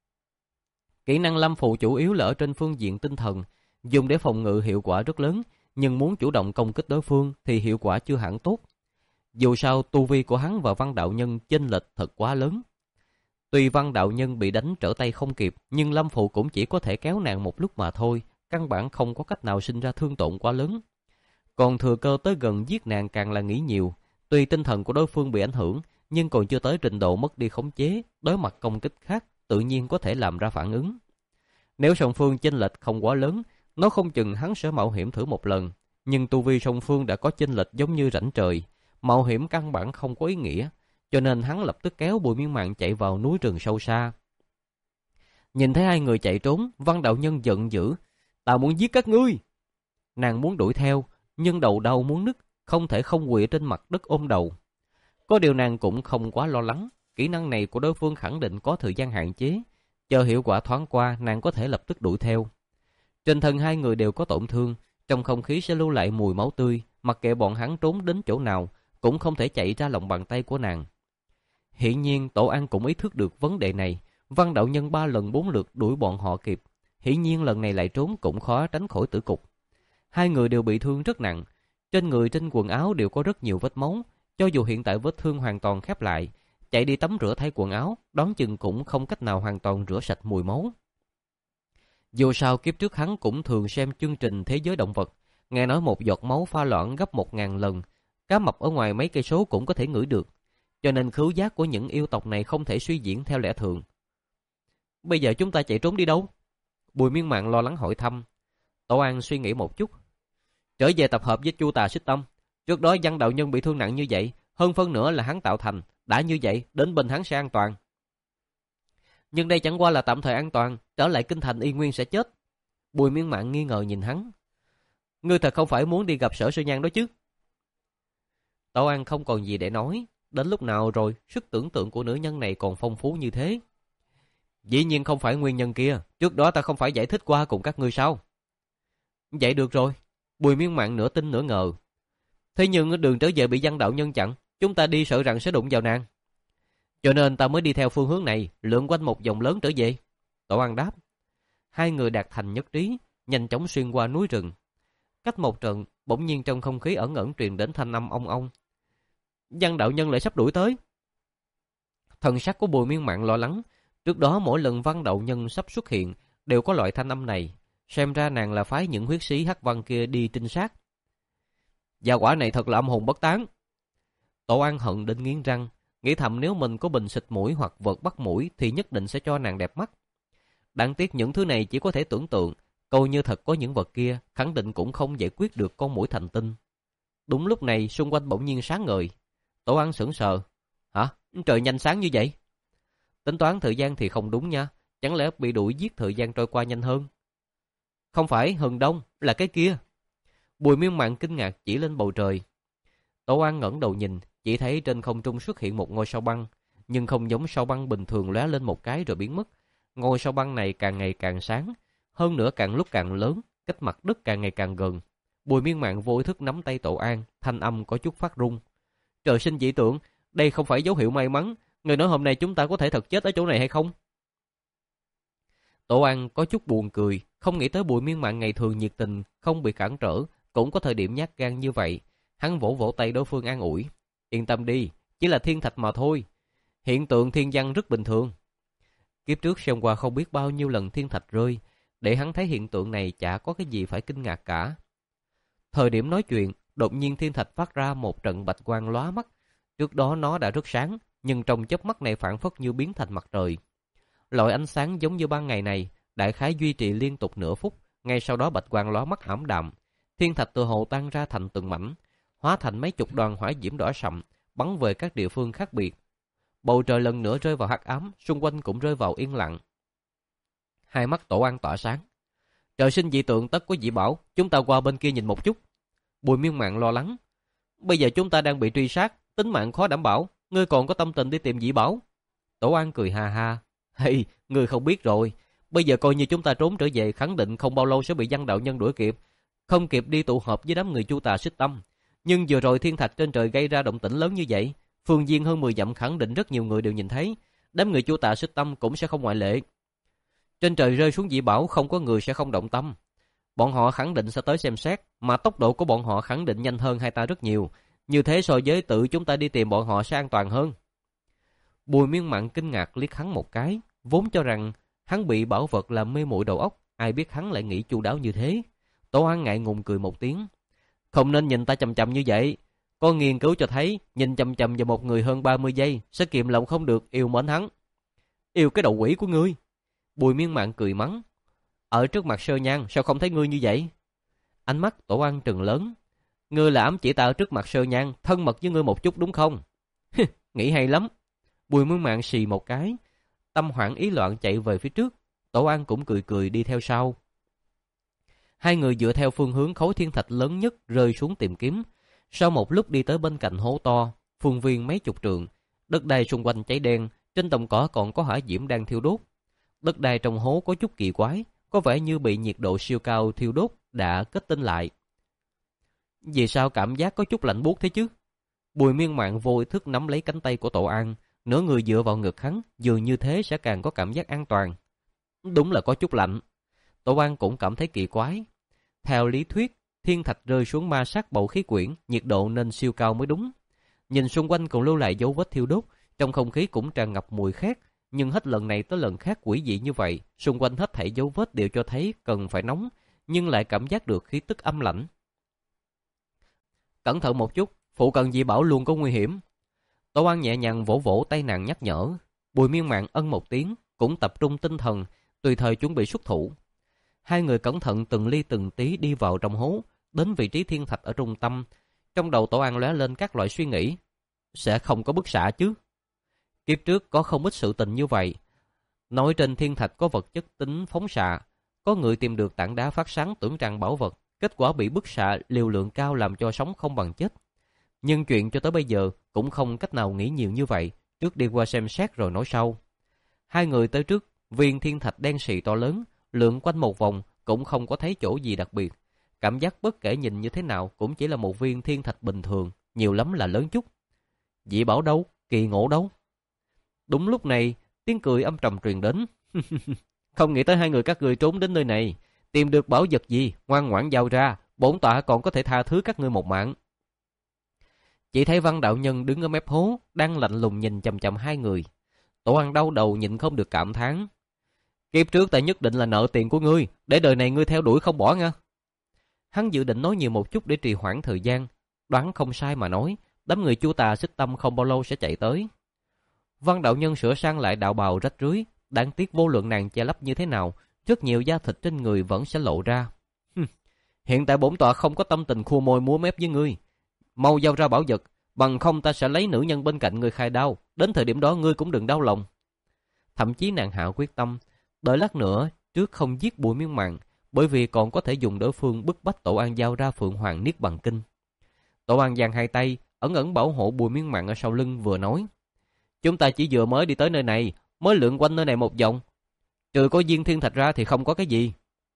Kỹ năng lâm phù chủ yếu là ở trên phương diện tinh thần, dùng để phòng ngự hiệu quả rất lớn, nhưng muốn chủ động công kích đối phương thì hiệu quả chưa hẳn tốt. Dù sao tu vi của hắn và văn đạo nhân chênh lệch thật quá lớn. Tuy văn đạo nhân bị đánh trở tay không kịp, nhưng lâm phụ cũng chỉ có thể kéo nàng một lúc mà thôi, căn bản không có cách nào sinh ra thương tổn quá lớn. Còn thừa cơ tới gần giết nàng càng là nghĩ nhiều. Tuy tinh thần của đối phương bị ảnh hưởng, nhưng còn chưa tới trình độ mất đi khống chế, đối mặt công kích khác, tự nhiên có thể làm ra phản ứng. Nếu song phương chênh lệch không quá lớn, nó không chừng hắn sẽ mạo hiểm thử một lần. Nhưng tu vi song phương đã có chênh lệch giống như rãnh trời, mạo hiểm căn bản không có ý nghĩa, cho nên hắn lập tức kéo Bùi Miên Mạn chạy vào núi rừng sâu xa. Nhìn thấy hai người chạy trốn, Văn đạo nhân giận dữ, "Ta muốn giết các ngươi!" Nàng muốn đuổi theo, nhưng đầu đau muốn nứt, không thể không quỵ trên mặt đất ôm đầu. Có điều nàng cũng không quá lo lắng, kỹ năng này của đối phương khẳng định có thời gian hạn chế, chờ hiệu quả thoáng qua, nàng có thể lập tức đuổi theo. Trên thân hai người đều có tổn thương, trong không khí sẽ lưu lại mùi máu tươi, mặc kệ bọn hắn trốn đến chỗ nào, cũng không thể chạy ra lòng bàn tay của nàng. Hiển nhiên Tổ An cũng ý thức được vấn đề này, Văn đạo nhân ba lần bốn lượt đuổi bọn họ kịp, hiển nhiên lần này lại trốn cũng khó tránh khỏi tử cục. Hai người đều bị thương rất nặng, trên người trên quần áo đều có rất nhiều vết máu, cho dù hiện tại vết thương hoàn toàn khép lại, chạy đi tắm rửa thay quần áo, đoán chừng cũng không cách nào hoàn toàn rửa sạch mùi máu. Dù sao kiếp trước hắn cũng thường xem chương trình Thế giới động vật, nghe nói một giọt máu pha loãng gấp một ngàn lần, cá mập ở ngoài mấy cây số cũng có thể ngửi được, cho nên khứu giác của những yêu tộc này không thể suy diễn theo lẽ thường. Bây giờ chúng ta chạy trốn đi đâu? Bùi Miên Mạn lo lắng hỏi thăm. Tổ An suy nghĩ một chút. Trở về tập hợp với Chu Tà Xích Tâm. Trước đó Văn đạo nhân bị thương nặng như vậy, hơn phân nửa là hắn tạo thành, đã như vậy đến bên hắn sẽ an toàn. Nhưng đây chẳng qua là tạm thời an toàn, trở lại kinh thành y nguyên sẽ chết. Bùi Miên Mạn nghi ngờ nhìn hắn. Ngươi thật không phải muốn đi gặp Sở Sư Nhan đó chứ? Tổ An không còn gì để nói, đến lúc nào rồi sức tưởng tượng của nữ nhân này còn phong phú như thế. Dĩ nhiên không phải nguyên nhân kia, trước đó ta không phải giải thích qua cùng các ngươi sao? Vậy được rồi. Bùi Miên Mạn nửa tin nửa ngờ. Thế nhưng đường trở về bị Văn đạo nhân chặn, chúng ta đi sợ rằng sẽ đụng vào nàng. Cho nên ta mới đi theo phương hướng này, lượn quanh một vòng lớn trở về. Tổ An đáp. Hai người đạt thành nhất trí, nhanh chóng xuyên qua núi rừng. Cách một trận, bỗng nhiên trong không khí ẩn ẩn truyền đến thanh âm ong ong. Văn đạo nhân lại sắp đuổi tới. Thần sắc của Bùi Miên Mạn lo lắng. Trước đó mỗi lần Văn đạo nhân sắp xuất hiện đều có loại thanh âm này, xem ra nàng là phái những huyết sĩ hắc văn kia đi trinh sát. Gia quả này thật là âm hồn bất tán. Tổ An hận đến nghiến răng, nghĩ thầm nếu mình có bình xịt mũi hoặc vật bắt mũi thì nhất định sẽ cho nàng đẹp mắt. Đáng tiếc những thứ này chỉ có thể tưởng tượng, coi như thật có những vật kia, khẳng định cũng không giải quyết được con mũi thành tinh. Đúng lúc này xung quanh bỗng nhiên sáng ngời. Tổ An sững sờ. Hả? Trời nhanh sáng như vậy? Tính toán thời gian thì không đúng nha, chẳng lẽ bị đuổi giết thời gian trôi qua nhanh hơn? Không phải hừng đông, là cái kia. Bùi Miên Mạn kinh ngạc chỉ lên bầu trời. Tổ An ngẩng đầu nhìn, chỉ thấy trên không trung xuất hiện một ngôi sao băng, nhưng không giống sao băng bình thường lóe lên một cái rồi biến mất. Ngôi sao băng này càng ngày càng sáng, hơn nữa càng lúc càng lớn, cách mặt đất càng ngày càng gần. Bùi Miên Mạn vô ý thức nắm tay Tổ An, thanh âm có chút phát run. Trời sinh dị tượng, đây không phải dấu hiệu may mắn. Người nói hôm nay chúng ta có thể thật chết ở chỗ này hay không? Tổ An có chút buồn cười, không nghĩ tới Bùi Miên Mạn ngày thường nhiệt tình, không bị cản trở, cũng có thời điểm nhát gan như vậy. Hắn vỗ vỗ tay đối phương an ủi. Yên tâm đi, chỉ là thiên thạch mà thôi. Hiện tượng thiên văn rất bình thường. Kiếp trước xem qua không biết bao nhiêu lần thiên thạch rơi, để hắn thấy hiện tượng này chả có cái gì phải kinh ngạc cả. Thời điểm nói chuyện, đột nhiên thiên thạch phát ra một trận bạch quang lóa mắt. Trước đó nó đã rất sáng, nhưng trong chớp mắt này phản phất như biến thành mặt trời. Loại ánh sáng giống như ban ngày này, đại khái duy trì liên tục nửa phút, ngay sau đó bạch quang lóa mắt ảm đạm. Thiên thạch tựa hồ tan ra thành từng mảnh, hóa thành mấy chục đoàn hỏa diễm đỏ sậm, bắn về các địa phương khác biệt. Bầu trời lần nữa rơi vào hắc ám, xung quanh cũng rơi vào yên lặng. Hai mắt Tổ An tỏa sáng. Trời sinh dị tượng tất có dị bảo, chúng ta qua bên kia nhìn một chút. Bùi Miên Mạn lo lắng. Bây giờ chúng ta đang bị truy sát, tính mạng khó đảm bảo, ngươi còn có tâm tình đi tìm dị bảo? Tổ An cười ha ha. Hey, ngươi không biết rồi, bây giờ coi như chúng ta trốn trở về, khẳng định không bao lâu sẽ bị Văn đạo nhân đuổi kịp, không kịp đi tụ họp với đám người Chu Tà Xích Tâm. Nhưng vừa rồi thiên thạch trên trời gây ra động tĩnh lớn như vậy, phương viên hơn mười dặm khẳng định rất nhiều người đều nhìn thấy, đám người Chu Tà Xích Tâm cũng sẽ không ngoại lệ. Trên trời rơi xuống dị bảo, không có người sẽ không động tâm. Bọn họ khẳng định sẽ tới xem xét, mà tốc độ của bọn họ khẳng định nhanh hơn hai ta rất nhiều, như thế so với tự chúng ta đi tìm bọn họ sẽ an toàn hơn. Bùi Miên Mạn kinh ngạc liếc hắn một cái, vốn cho rằng hắn bị bảo vật làm mê muội đầu óc, ai biết hắn lại nghĩ chu đáo như thế. Tổ An ngại ngùng cười một tiếng. Không nên nhìn ta chằm chằm như vậy. Có nghiên cứu cho thấy, nhìn chằm chằm vào một người hơn ba mươi giây sẽ kiềm lòng không được yêu mến hắn. Yêu cái đầu quỷ của ngươi. Bùi Miên Mạn cười mắng. Ở trước mặt Sơ Nhan sao không thấy ngươi như vậy? Ánh mắt Tổ An trừng lớn. Ngươi là ám chỉ ta ở trước mặt Sơ Nhan thân mật với ngươi một chút đúng không? Nghĩ hay lắm. Bùi Miên Mạn xì một cái, tâm hoảng ý loạn chạy về phía trước. Tổ An cũng cười cười đi theo sau. Hai người dựa theo phương hướng khối thiên thạch lớn nhất rơi xuống tìm kiếm. Sau một lúc đi tới bên cạnh hố to, phương viên mấy chục trượng, đất đai xung quanh cháy đen, trên đồng cỏ còn có hỏa diễm đang thiêu đốt. Đất đai trong hố có chút kỳ quái, có vẻ như bị nhiệt độ siêu cao thiêu đốt đã kết tinh lại. Vì sao cảm giác có chút lạnh buốt thế chứ? Bùi Miên Mạn vô ý thức nắm lấy cánh tay của Tổ An, nửa người dựa vào ngực hắn, dường như thế sẽ càng có cảm giác an toàn. Đúng là có chút lạnh. Tổ An cũng cảm thấy kỳ quái. Theo lý thuyết, thiên thạch rơi xuống ma sát bầu khí quyển, nhiệt độ nên siêu cao mới đúng. Nhìn xung quanh còn lưu lại dấu vết thiêu đốt, trong không khí cũng tràn ngập mùi khét, nhưng hết lần này tới lần khác quỷ dị như vậy, xung quanh hết thảy dấu vết đều cho thấy cần phải nóng, nhưng lại cảm giác được khí tức âm lãnh. Cẩn thận một chút, phụ cận dị bảo luôn có nguy hiểm. Tổ An nhẹ nhàng vỗ vỗ tay nàng nhắc nhở. Bùi Miên Mạn ân một tiếng, cũng tập trung tinh thần, tùy thời chuẩn bị xuất thủ. Hai người cẩn thận từng ly từng tí đi vào trong hố, đến vị trí thiên thạch ở trung tâm. Trong đầu Tổ An lóe lên các loại suy nghĩ. Sẽ không có bức xạ chứ? Kiếp trước có không ít sự tình như vậy. Nói trên thiên thạch có vật chất tính phóng xạ, có người tìm được tảng đá phát sáng tưởng rằng bảo vật, kết quả bị bức xạ liều lượng cao làm cho sống không bằng chết. Nhưng chuyện cho tới bây giờ cũng không cách nào nghĩ nhiều như vậy, trước đi qua xem xét rồi nói sau. Hai người tới trước viên thiên thạch đen sì to lớn, lượn quanh một vòng cũng không có thấy chỗ gì đặc biệt. Cảm giác bất kể nhìn như thế nào cũng chỉ là một viên thiên thạch bình thường, nhiều lắm là lớn chút. Dị bảo đâu? Kỳ ngộ đâu? Đúng lúc này, tiếng cười âm trầm truyền đến. Không nghĩ tới hai người các ngươi trốn đến nơi này, tìm được bảo vật gì, ngoan ngoãn giao ra, bổn tọa còn có thể tha thứ các ngươi một mạng. Chỉ thấy Văn đạo nhân đứng ở mép hố, đang lạnh lùng nhìn chằm chằm hai người. Tổ An đau đầu nhịn không được cảm thán. Kiếp trước ta nhất định là nợ tiền của ngươi, để đời này ngươi theo đuổi không bỏ nha. Hắn dự định nói nhiều một chút để trì hoãn thời gian, đoán không sai mà nói, đám người Chu Tà Xích Tâm không bao lâu sẽ chạy tới. Văn đạo nhân sửa sang lại đạo bào rách rưới, đáng tiếc vô luận nàng che lấp như thế nào, rất nhiều da thịt trên người vẫn sẽ lộ ra. Hiện tại bổn tọa không có tâm tình khua môi múa mép với ngươi, mau giao ra bảo vật, bằng không ta sẽ lấy nữ nhân bên cạnh ngươi khai đao, đến thời điểm đó ngươi cũng đừng đau lòng. Thậm chí nàng hạ quyết tâm, đợi lát nữa trước không giết Bùi Miên Mạn, bởi vì còn có thể dùng đối phương bức bách Tổ An giao ra Phượng Hoàng Niết Bàn Kinh. Tổ An giang hai tay, ẩn ẩn bảo hộ Bùi Miên Mạn ở sau lưng vừa nói. Chúng ta chỉ vừa mới đi tới nơi này, mới lượn quanh nơi này một vòng. Trừ có viên thiên thạch ra thì không có cái gì.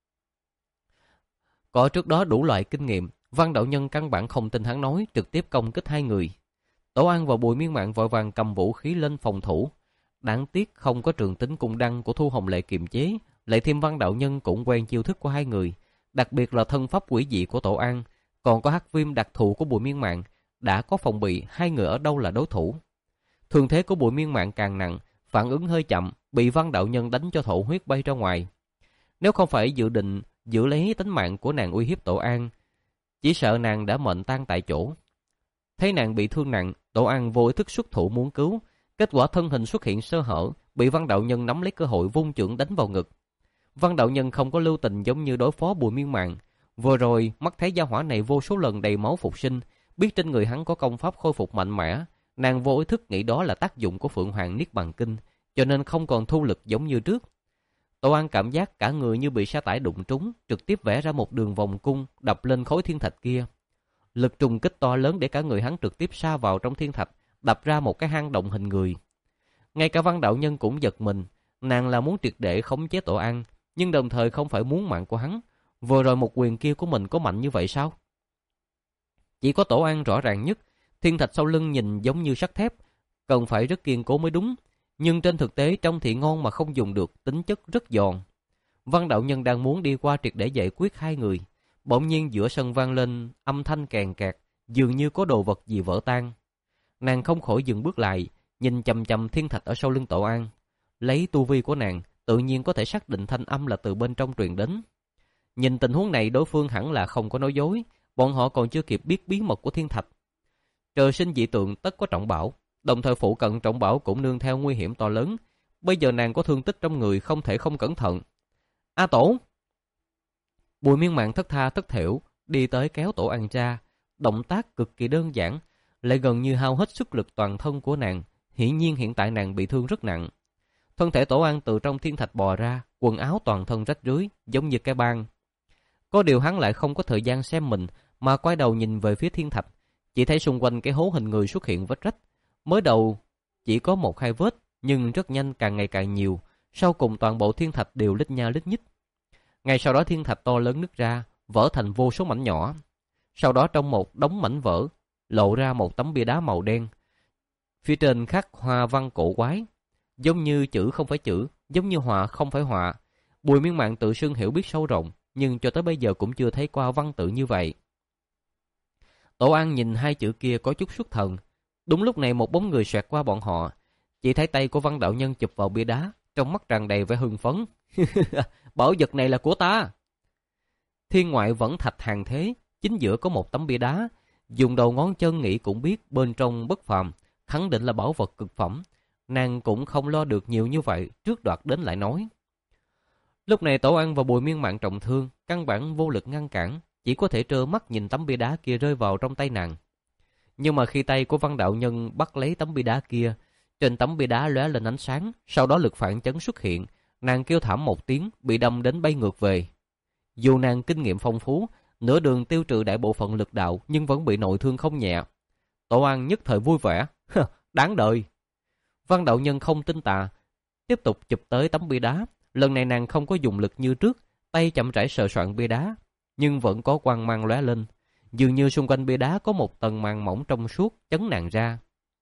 Có trước đó đủ loại kinh nghiệm, Văn đạo nhân căn bản không tin hắn nói, trực tiếp công kích hai người. Tổ An và Bùi Miên Mạn vội vàng cầm vũ khí lên phòng thủ. Đáng tiếc không có trường tính cung đăng của Thu Hồng Lệ kiềm chế, lại thêm Văn đạo nhân cũng quen chiêu thức của hai người, đặc biệt là thân pháp quỷ dị của Tổ An, còn có hắc viêm đặc thù của Bùi Miên Mạn, đã có phòng bị hai người ở đâu là đối thủ. Thương thế của Bùi Miên Mạn càng nặng, phản ứng hơi chậm, bị Văn đạo nhân đánh cho thổ huyết bay ra ngoài. Nếu không phải dự định giữ lấy tính mạng của nàng uy hiếp Tổ An, chỉ sợ nàng đã mệnh tang tại chỗ. Thấy nàng bị thương nặng, Tổ An vô ý thức xuất thủ muốn cứu, kết quả thân hình xuất hiện sơ hở, bị Văn đạo nhân nắm lấy cơ hội vung chưởng đánh vào ngực. Văn đạo nhân không có lưu tình giống như đối phó Bùi Miên Mạn, vừa rồi mắt thấy gia hỏa này vô số lần đầy máu phục sinh, biết trên người hắn có công pháp khôi phục mạnh mẽ, nàng vô ý thức nghĩ đó là tác dụng của Phượng Hoàng Niết Bàn Kinh, cho nên không còn thu lực giống như trước. Tổ An cảm giác cả người như bị sa tải đụng trúng, trực tiếp vẽ ra một đường vòng cung đập lên khối thiên thạch kia. Lực trùng kích to lớn để cả người hắn trực tiếp sa vào trong thiên thạch, đập ra một cái hang động hình người. Ngay cả Văn đạo nhân cũng giật mình, nàng là muốn triệt để khống chế Tổ An, nhưng đồng thời không phải muốn mạng của hắn. Vừa rồi một quyền kia của mình có mạnh như vậy sao? Chỉ có Tổ An rõ ràng nhất, thiên thạch sau lưng nhìn giống như sắt thép, cần phải rất kiên cố mới đúng, nhưng trên thực tế trông thì ngon mà không dùng được, tính chất rất giòn. Văn đạo nhân đang muốn đi qua triệt để giải quyết hai người, bỗng nhiên giữa sân vang lên âm thanh kèn kẹt, dường như có đồ vật gì vỡ tan. Nàng không khỏi dừng bước lại, nhìn chằm chằm thiên thạch ở sau lưng Tổ An. Lấy tu vi của nàng, tự nhiên có thể xác định thanh âm là từ bên trong truyền đến. Nhìn tình huống này, đối phương hẳn là không có nói dối, bọn họ còn chưa kịp biết bí mật của thiên thạch. Trời sinh dị tượng tất có trọng bảo, đồng thời phụ cận trọng bảo cũng nương theo nguy hiểm to lớn, bây giờ nàng có thương tích trong người, không thể không cẩn thận. A Tổ! Bùi Miên Mạn thất tha thất thểu đi tới kéo Tổ An ra. Động tác cực kỳ đơn giản, lại gần như hao hết sức lực toàn thân của nàng. Hiển nhiên hiện tại nàng bị thương rất nặng. Thân thể Tổ An từ trong thiên thạch bò ra, quần áo toàn thân rách rưới, giống như cái băng. Có điều hắn lại không có thời gian xem mình, mà quay đầu nhìn về phía thiên thạch. Chỉ thấy xung quanh cái hố hình người xuất hiện vết rách. Mới đầu chỉ có một hai vết, nhưng rất nhanh càng ngày càng nhiều. Sau cùng toàn bộ thiên thạch đều lít nha lít nhít. Ngay sau đó thiên thạch to lớn nứt ra, vỡ thành vô số mảnh nhỏ. Sau đó trong một đống mảnh vỡ, lộ ra một tấm bia đá màu đen. Phía trên khắc hoa văn cổ quái, giống như chữ không phải chữ, giống như họa không phải họa. Bùi Miên Mạn tự xưng hiểu biết sâu rộng, nhưng cho tới bây giờ cũng chưa thấy qua văn tự như vậy. Tổ An nhìn hai chữ kia có chút xuất thần. Đúng lúc này một bóng người xoẹt qua bọn họ. Chỉ thấy tay của Văn đạo nhân chụp vào bia đá, trong mắt tràn đầy vẻ hưng phấn. Bảo vật này là của ta. Thiên ngoại vẫn thạch hàng thế, chính giữa có một tấm bia đá. Dùng đầu ngón chân nghĩ cũng biết bên trong bất phàm, khẳng định là bảo vật cực phẩm. Nàng cũng không lo được nhiều như vậy, trước đoạt đến lại nói. Lúc này Tổ An và Bùi Miên Mạn trọng thương, căn bản vô lực ngăn cản, chỉ có thể trơ mắt nhìn tấm bia đá kia rơi vào trong tay nàng. Nhưng mà khi tay của Văn đạo nhân bắt lấy tấm bia đá kia, trên tấm bia đá lóe lên ánh sáng, sau đó lực phản chấn xuất hiện, nàng kêu thảm một tiếng, bị đâm đến bay ngược về. Dù nàng kinh nghiệm phong phú, nửa đường tiêu trừ đại bộ phận lực đạo, nhưng vẫn bị nội thương không nhẹ. Tổ An nhất thời vui vẻ, đáng đời. Văn đạo nhân không tin tà, tiếp tục chụp tới tấm bia đá. Lần này nàng không có dùng lực như trước, tay chậm rãi sờ soạn bia đá, nhưng vẫn có quang mang lóe lên, dường như xung quanh bia đá có một tầng màng mỏng trong suốt chắn nàng ra.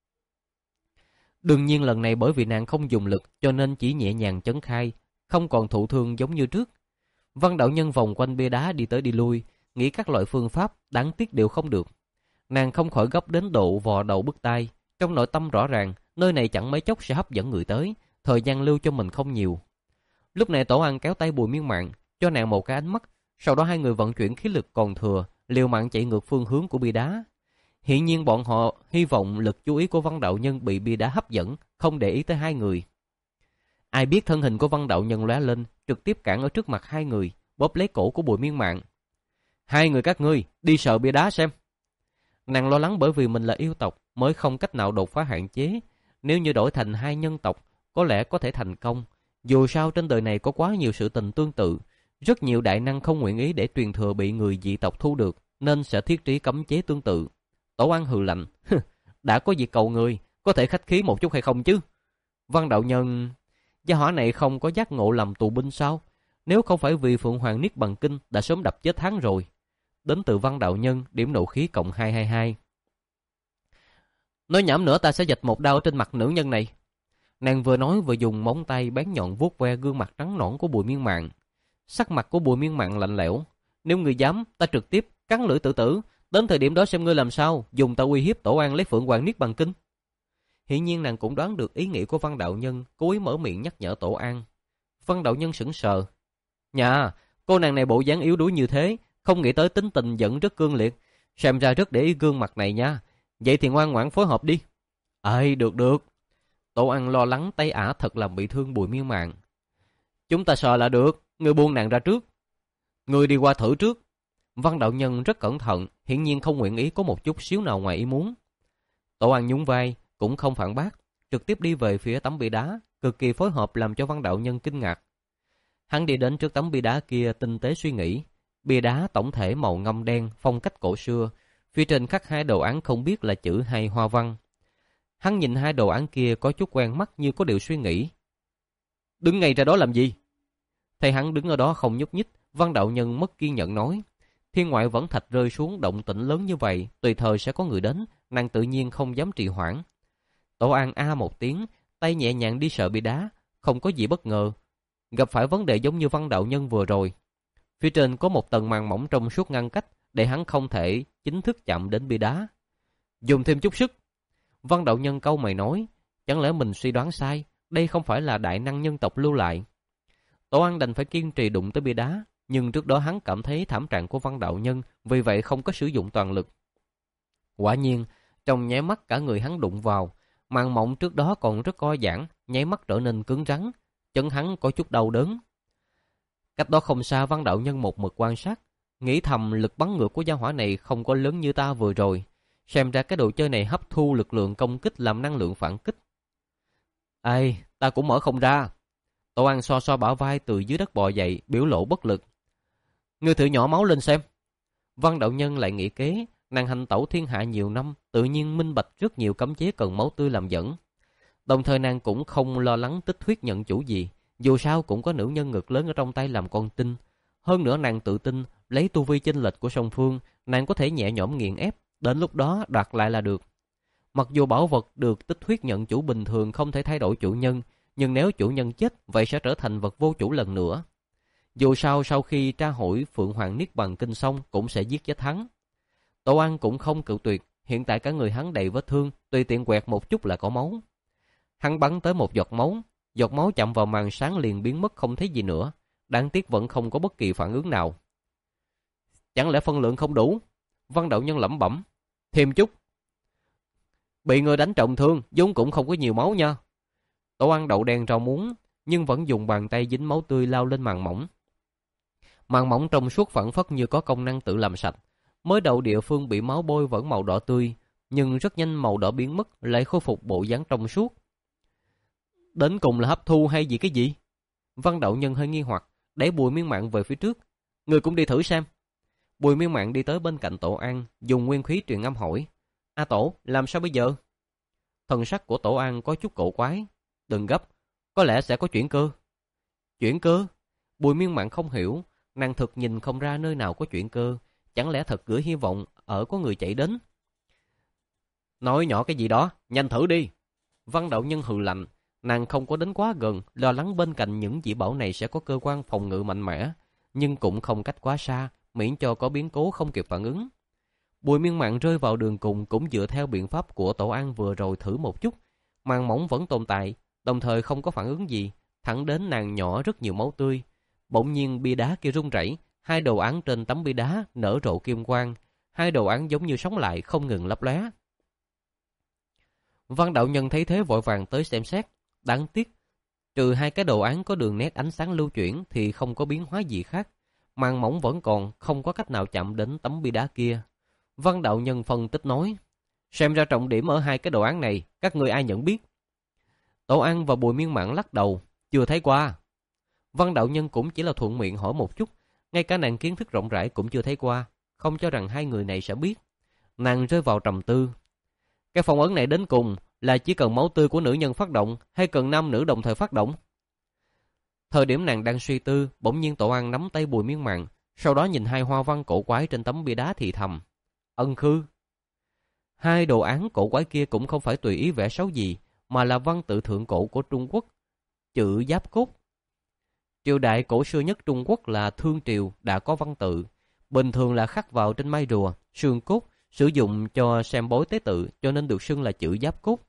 Đương nhiên lần này bởi vì nàng không dùng lực, cho nên chỉ nhẹ nhàng chấn khai, không còn thụ thương giống như trước. Văn đạo nhân vòng quanh bia đá đi tới đi lui, nghĩ các loại phương pháp, đáng tiếc đều không được. Nàng không khỏi gấp đến độ vò đầu bứt tai, trong nội tâm rõ ràng nơi này chẳng mấy chốc sẽ hấp dẫn người tới, thời gian lưu cho mình không nhiều. Lúc này Tổ An kéo tay Bùi Miên Mạn, cho nàng một cái ánh mắt, sau đó hai người vận chuyển khí lực còn thừa, liều mạng chạy ngược phương hướng của bia đá. Hiển nhiên bọn họ hy vọng lực chú ý của Văn đạo nhân bị bia đá hấp dẫn, không để ý tới hai người. Ai biết thân hình của Văn đạo nhân lóe lên, trực tiếp cản ở trước mặt hai người, bóp lấy cổ của Bùi Miên Mạn. Hai người các ngươi đi sờ bia đá xem. Nàng lo lắng bởi vì mình là yêu tộc mới không cách nào đột phá hạn chế. Nếu như đổi thành hai nhân tộc, có lẽ có thể thành công. Dù sao trên đời này có quá nhiều sự tình tương tự, rất nhiều đại năng không nguyện ý để truyền thừa bị người dị tộc thu được, nên sẽ thiết trí cấm chế tương tự. Tổ An hừ lạnh, đã có việc cầu người, có thể khách khí một chút hay không chứ? Văn đạo nhân, gia hỏa này không có giác ngộ làm tù binh sao? Nếu không phải vì Phượng Hoàng Niết Bàn Kinh đã sớm đập chết hắn rồi. Đến từ Văn đạo nhân, điểm nộ khí cộng hai hai hai. Nói nhảm nữa ta sẽ dạch một đao trên mặt nữ nhân này. Nàng vừa nói vừa dùng móng tay bén nhọn vuốt ve gương mặt trắng nõn của Bùi Miên Mạn. Sắc mặt của Bùi Miên Mạn lạnh lẽo. Nếu ngươi dám, ta trực tiếp cắn lưỡi tự tử. Đến thời điểm đó xem ngươi làm sao, dùng ta uy hiếp Tổ An lấy Phượng Hoàng Niết Bàn Kinh. Hiển nhiên nàng cũng đoán được ý nghĩ của Văn đạo nhân, cố ý mở miệng nhắc nhở Tổ An. Văn đạo nhân sững sờ. Nhà, cô nàng này bộ dáng yếu đuối như thế, không nghĩ tới tính tình vẫn rất cương liệt, xem ra rất để ý gương mặt này nha. Vậy thì ngoan ngoãn phối hợp đi. Ê, được được. Tổ An lo lắng tay ả thật làm bị thương Bùi Miên Mạn. Chúng ta sợ là được, ngươi buông nàng ra trước. Ngươi đi qua thử trước. Văn đạo nhân rất cẩn thận, hiển nhiên không nguyện ý có một chút xíu nào ngoài ý muốn. Tổ An nhún vai, cũng không phản bác, trực tiếp đi về phía tấm bia đá, cực kỳ phối hợp làm cho Văn đạo nhân kinh ngạc. Hắn đi đến trước tấm bia đá kia tinh tế suy nghĩ. Bia đá tổng thể màu ngâm đen, phong cách cổ xưa, phía trên khắc hai đồ án không biết là chữ hay hoa văn. Hắn nhìn hai đồ án kia có chút quen mắt như có điều suy nghĩ. Đứng ngay ra đó làm gì? Thấy hắn đứng ở đó không nhúc nhích, Văn đạo nhân mất kiên nhẫn nói. Thiên ngoại vẫn thạch rơi xuống động tĩnh lớn như vậy, tùy thời sẽ có người đến, nàng tự nhiên không dám trì hoãn. Tổ An a một tiếng, tay nhẹ nhàng đi sờ bia đá, không có gì bất ngờ. Gặp phải vấn đề giống như Văn đạo nhân vừa rồi. Phía trên có một tầng màng mỏng trong suốt ngăn cách, để hắn không thể chính thức chạm đến bia đá. Dùng thêm chút sức. Văn đạo nhân câu mày nói, chẳng lẽ mình suy đoán sai, đây không phải là đại năng nhân tộc lưu lại. Tổ An đành phải kiên trì đụng tới bia đá, nhưng trước đó hắn cảm thấy thảm trạng của Văn đạo nhân, vì vậy không có sử dụng toàn lực. Quả nhiên, trong nháy mắt cả người hắn đụng vào, Màn mộng trước đó còn rất co giãn, nháy mắt trở nên cứng rắn, chân hắn có chút đau đớn. Cách đó không xa, Văn đạo nhân một mực quan sát, nghĩ thầm lực bắn ngược của gia hỏa này không có lớn như ta vừa rồi. Xem ra cái đồ chơi này hấp thu lực lượng công kích làm năng lượng phản kích. Ai, ta cũng mở không ra. Tổ An so so bả vai từ dưới đất bò dậy, biểu lộ bất lực. Ngươi thử nhỏ máu lên xem. Văn đạo nhân lại nghĩ kế, nàng hành tẩu thiên hạ nhiều năm, tự nhiên minh bạch rất nhiều cấm chế cần máu tươi làm dẫn. Đồng thời nàng cũng không lo lắng tích huyết nhận chủ gì, dù sao cũng có nữ nhân ngực lớn ở trong tay làm con tin. Hơn nữa nàng tự tin, lấy tu vi chênh lệch của song phương, nàng có thể nhẹ nhõm nghiền ép, đến lúc đó đoạt lại là được. Mặc dù bảo vật được tích huyết nhận chủ bình thường không thể thay đổi chủ nhân, nhưng nếu chủ nhân chết, vậy sẽ trở thành vật vô chủ lần nữa. Dù sao sau khi tra hỏi Phượng Hoàng Niết Bàn Kinh xong cũng sẽ giết chết hắn. Tổ An cũng không cự tuyệt, hiện tại cả người hắn đầy vết thương, tùy tiện quẹt một chút là có máu. Hắn bắn tới một giọt máu, giọt máu chạm vào màn sáng liền biến mất không thấy gì nữa, đáng tiếc vẫn không có bất kỳ phản ứng nào. Chẳng lẽ phân lượng không đủ? Văn đạo nhân lẩm bẩm, thêm chút. Bị người đánh trọng thương, vốn cũng không có nhiều máu nha. Tổ An đậu đen rau muống, nhưng vẫn dùng bàn tay dính máu tươi lao lên màn mỏng. Màn mỏng trong suốt phảng phất như có công năng tự làm sạch. Mới đầu địa phương bị máu bôi vẫn màu đỏ tươi, nhưng rất nhanh màu đỏ biến mất, lại khôi phục bộ dáng trong suốt. Đến cùng là hấp thu hay gì cái gì? Văn đạo nhân hơi nghi hoặc, đẩy Bùi Miên Mạn về phía trước. Người cũng đi thử xem. Bùi Miên Mạn đi tới bên cạnh Tổ An, dùng nguyên khí truyền âm hỏi. A Tổ, làm sao bây giờ? Thần sắc của Tổ An có chút cổ quái. Đừng gấp, có lẽ sẽ có chuyển cơ. Chuyển cơ? Bùi Miên Mạn không hiểu, nàng thực nhìn không ra nơi nào có chuyển cơ. Chẳng lẽ thật gửi hy vọng ở có người chạy đến? Nói nhỏ cái gì đó, nhanh thử đi. Văn đạo nhân hừ lạnh, nàng không có đến quá gần, lo lắng bên cạnh những dị bảo này sẽ có cơ quan phòng ngự mạnh mẽ, nhưng cũng không cách quá xa, miễn cho có biến cố không kịp phản ứng. Bùi Miên Mạn rơi vào đường cùng cũng dựa theo biện pháp của Tổ An vừa rồi thử một chút. Màn mỏng vẫn tồn tại, đồng thời không có phản ứng gì, thẳng đến nàng nhỏ rất nhiều máu tươi. Bỗng nhiên bia đá kia rung rẩy, hai đồ án trên tấm bia đá nở rộ kim quang, hai đồ án giống như sống lại không ngừng lấp lóe. Văn đạo nhân thấy thế vội vàng tới xem xét, đáng tiếc, trừ hai cái đồ án có đường nét ánh sáng lưu chuyển thì không có biến hóa gì khác. Màn mỏng vẫn còn, không có cách nào chạm đến tấm bia đá kia. Văn đạo nhân phân tích nói, xem ra trọng điểm ở hai cái đồ án này, các người ai nhận biết? Tổ An và Bùi Miên Mạn lắc đầu, chưa thấy qua. Văn đạo nhân cũng chỉ là thuận miệng hỏi một chút, ngay cả nàng kiến thức rộng rãi cũng chưa thấy qua, không cho rằng hai người này sẽ biết. Nàng rơi vào trầm tư. Cái phong ấn này đến cùng là chỉ cần máu tươi của nữ nhân phát động hay cần nam nữ đồng thời phát động? Thời điểm nàng đang suy tư, bỗng nhiên Tổ An nắm tay Bùi Miên Mạn, sau đó nhìn hai hoa văn cổ quái trên tấm bia đá thì thầm, ân khư. Hai đồ án cổ quái kia cũng không phải tùy ý vẽ xấu gì, mà là văn tự thượng cổ của Trung Quốc, chữ giáp cốt. Triều đại cổ xưa nhất Trung Quốc là Thương Triều đã có văn tự, bình thường là khắc vào trên mai rùa, xương cốt, sử dụng cho xem bói tế tự, cho nên được xưng là chữ giáp cốt.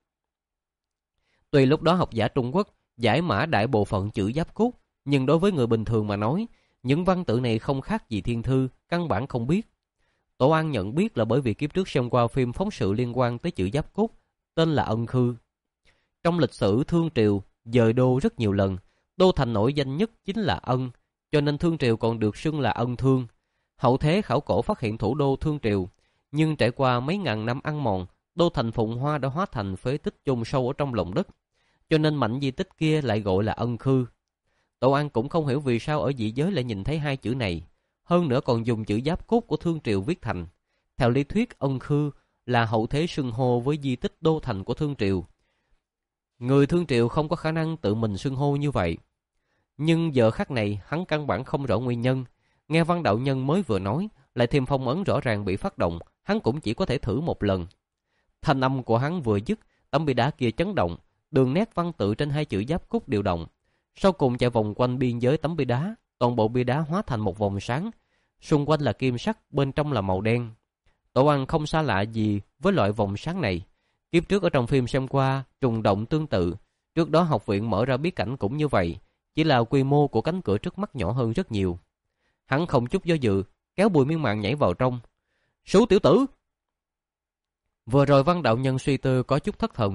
Tuy lúc đó học giả Trung Quốc giải mã đại bộ phận chữ giáp cốt, nhưng đối với người bình thường mà nói, những văn tự này không khác gì thiên thư, căn bản không biết. Tổ An nhận biết là bởi vì kiếp trước xem qua phim phóng sự liên quan tới chữ giáp cốt, tên là Ân Khư. Trong lịch sử Thương Triều, dời đô rất nhiều lần, đô thành nổi danh nhất chính là Ân, cho nên Thương Triều còn được xưng là Ân Thương. Hậu thế khảo cổ phát hiện thủ đô Thương Triều, nhưng trải qua mấy ngàn năm ăn mòn, đô thành Phụng Hoa đã hóa thành phế tích chôn sâu ở trong lòng đất, cho nên mảnh di tích kia lại gọi là Ân Khư. Tổ An cũng không hiểu vì sao ở dị giới lại nhìn thấy hai chữ này, hơn nữa còn dùng chữ giáp cốt của Thương Triều viết thành. Theo lý thuyết, Ân Khư là hậu thế xưng hô với di tích đô thành của Thương Triều. Người Thương Triều không có khả năng tự mình xưng hô như vậy. Nhưng giờ khắc này, hắn căn bản không rõ nguyên nhân. Nghe văn đạo nhân mới vừa nói, lại thêm phong ấn rõ ràng bị phát động, hắn cũng chỉ có thể thử một lần. Thanh âm của hắn vừa dứt, tấm bia đá kia chấn động, đường nét văn tự trên hai chữ giáp cốt điều động. Sau cùng chạy vòng quanh biên giới tấm bia đá, toàn bộ bia đá hóa thành một vòng sáng, xung quanh là kim sắc, bên trong là màu đen. Tổ An không xa lạ gì với loại vòng sáng này. Kiếp trước ở trong phim xem qua, trùng động tương tự. Trước đó học viện mở ra bí cảnh cũng như vậy, chỉ là quy mô của cánh cửa trước mắt nhỏ hơn rất nhiều. Hắn không chút do dự, kéo Bùi Miên Mạn nhảy vào trong. Sú tiểu tử! Vừa rồi văn đạo nhân suy tư có chút thất thần,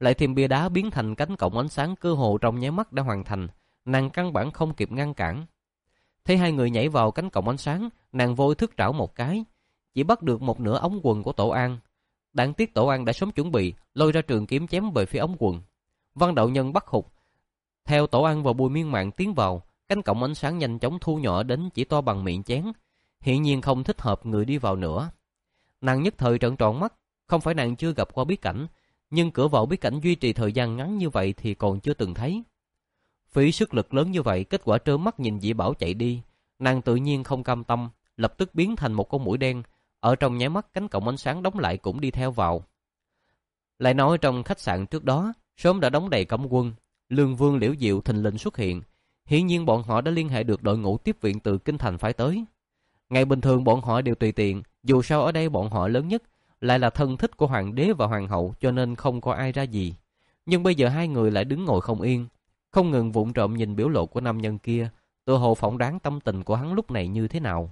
lại thêm bia đá biến thành cánh cổng ánh sáng cơ hồ trong nháy mắt đã hoàn thành, nàng căn bản không kịp ngăn cản. Thấy hai người nhảy vào cánh cổng ánh sáng, nàng vô ý thức trảo một cái, chỉ bắt được một nửa ống quần của Tổ An. Đáng tiếc Tổ An đã sớm chuẩn bị, lôi ra trường kiếm chém về phía ống quần. Văn đạo nhân bắt hụt, theo Tổ An và Bùi Miên Mạn tiến vào, cánh cổng ánh sáng nhanh chóng thu nhỏ đến chỉ to bằng miệng chén, hiển nhiên không thích hợp người đi vào nữa. Nàng nhất thời trợn tròn mắt, không phải nàng chưa gặp qua bí cảnh, nhưng cửa vào bí cảnh duy trì thời gian ngắn như vậy thì còn chưa từng thấy. Phí sức lực lớn như vậy, kết quả trơ mắt nhìn Dĩ Bảo chạy đi, nàng tự nhiên không cam tâm, lập tức biến thành một con muỗi đen, ở trong nháy mắt cánh cổng ánh sáng đóng lại cũng đi theo vào. Lại nói trong khách sạn trước đó, sớm đã đóng đầy cấm quân, Lương Vương Liễu Diệu thình lình xuất hiện, hiển nhiên bọn họ đã liên hệ được đội ngũ tiếp viện từ kinh thành phái tới. Ngày bình thường bọn họ đều tùy tiện, dù sao ở đây bọn họ lớn nhất, lại là thân thích của hoàng đế và hoàng hậu, cho nên không có ai ra gì. Nhưng bây giờ hai người lại đứng ngồi không yên, không ngừng vụng trộm nhìn biểu lộ của nam nhân kia, tựa hồ phỏng đoán tâm tình của hắn lúc này như thế nào.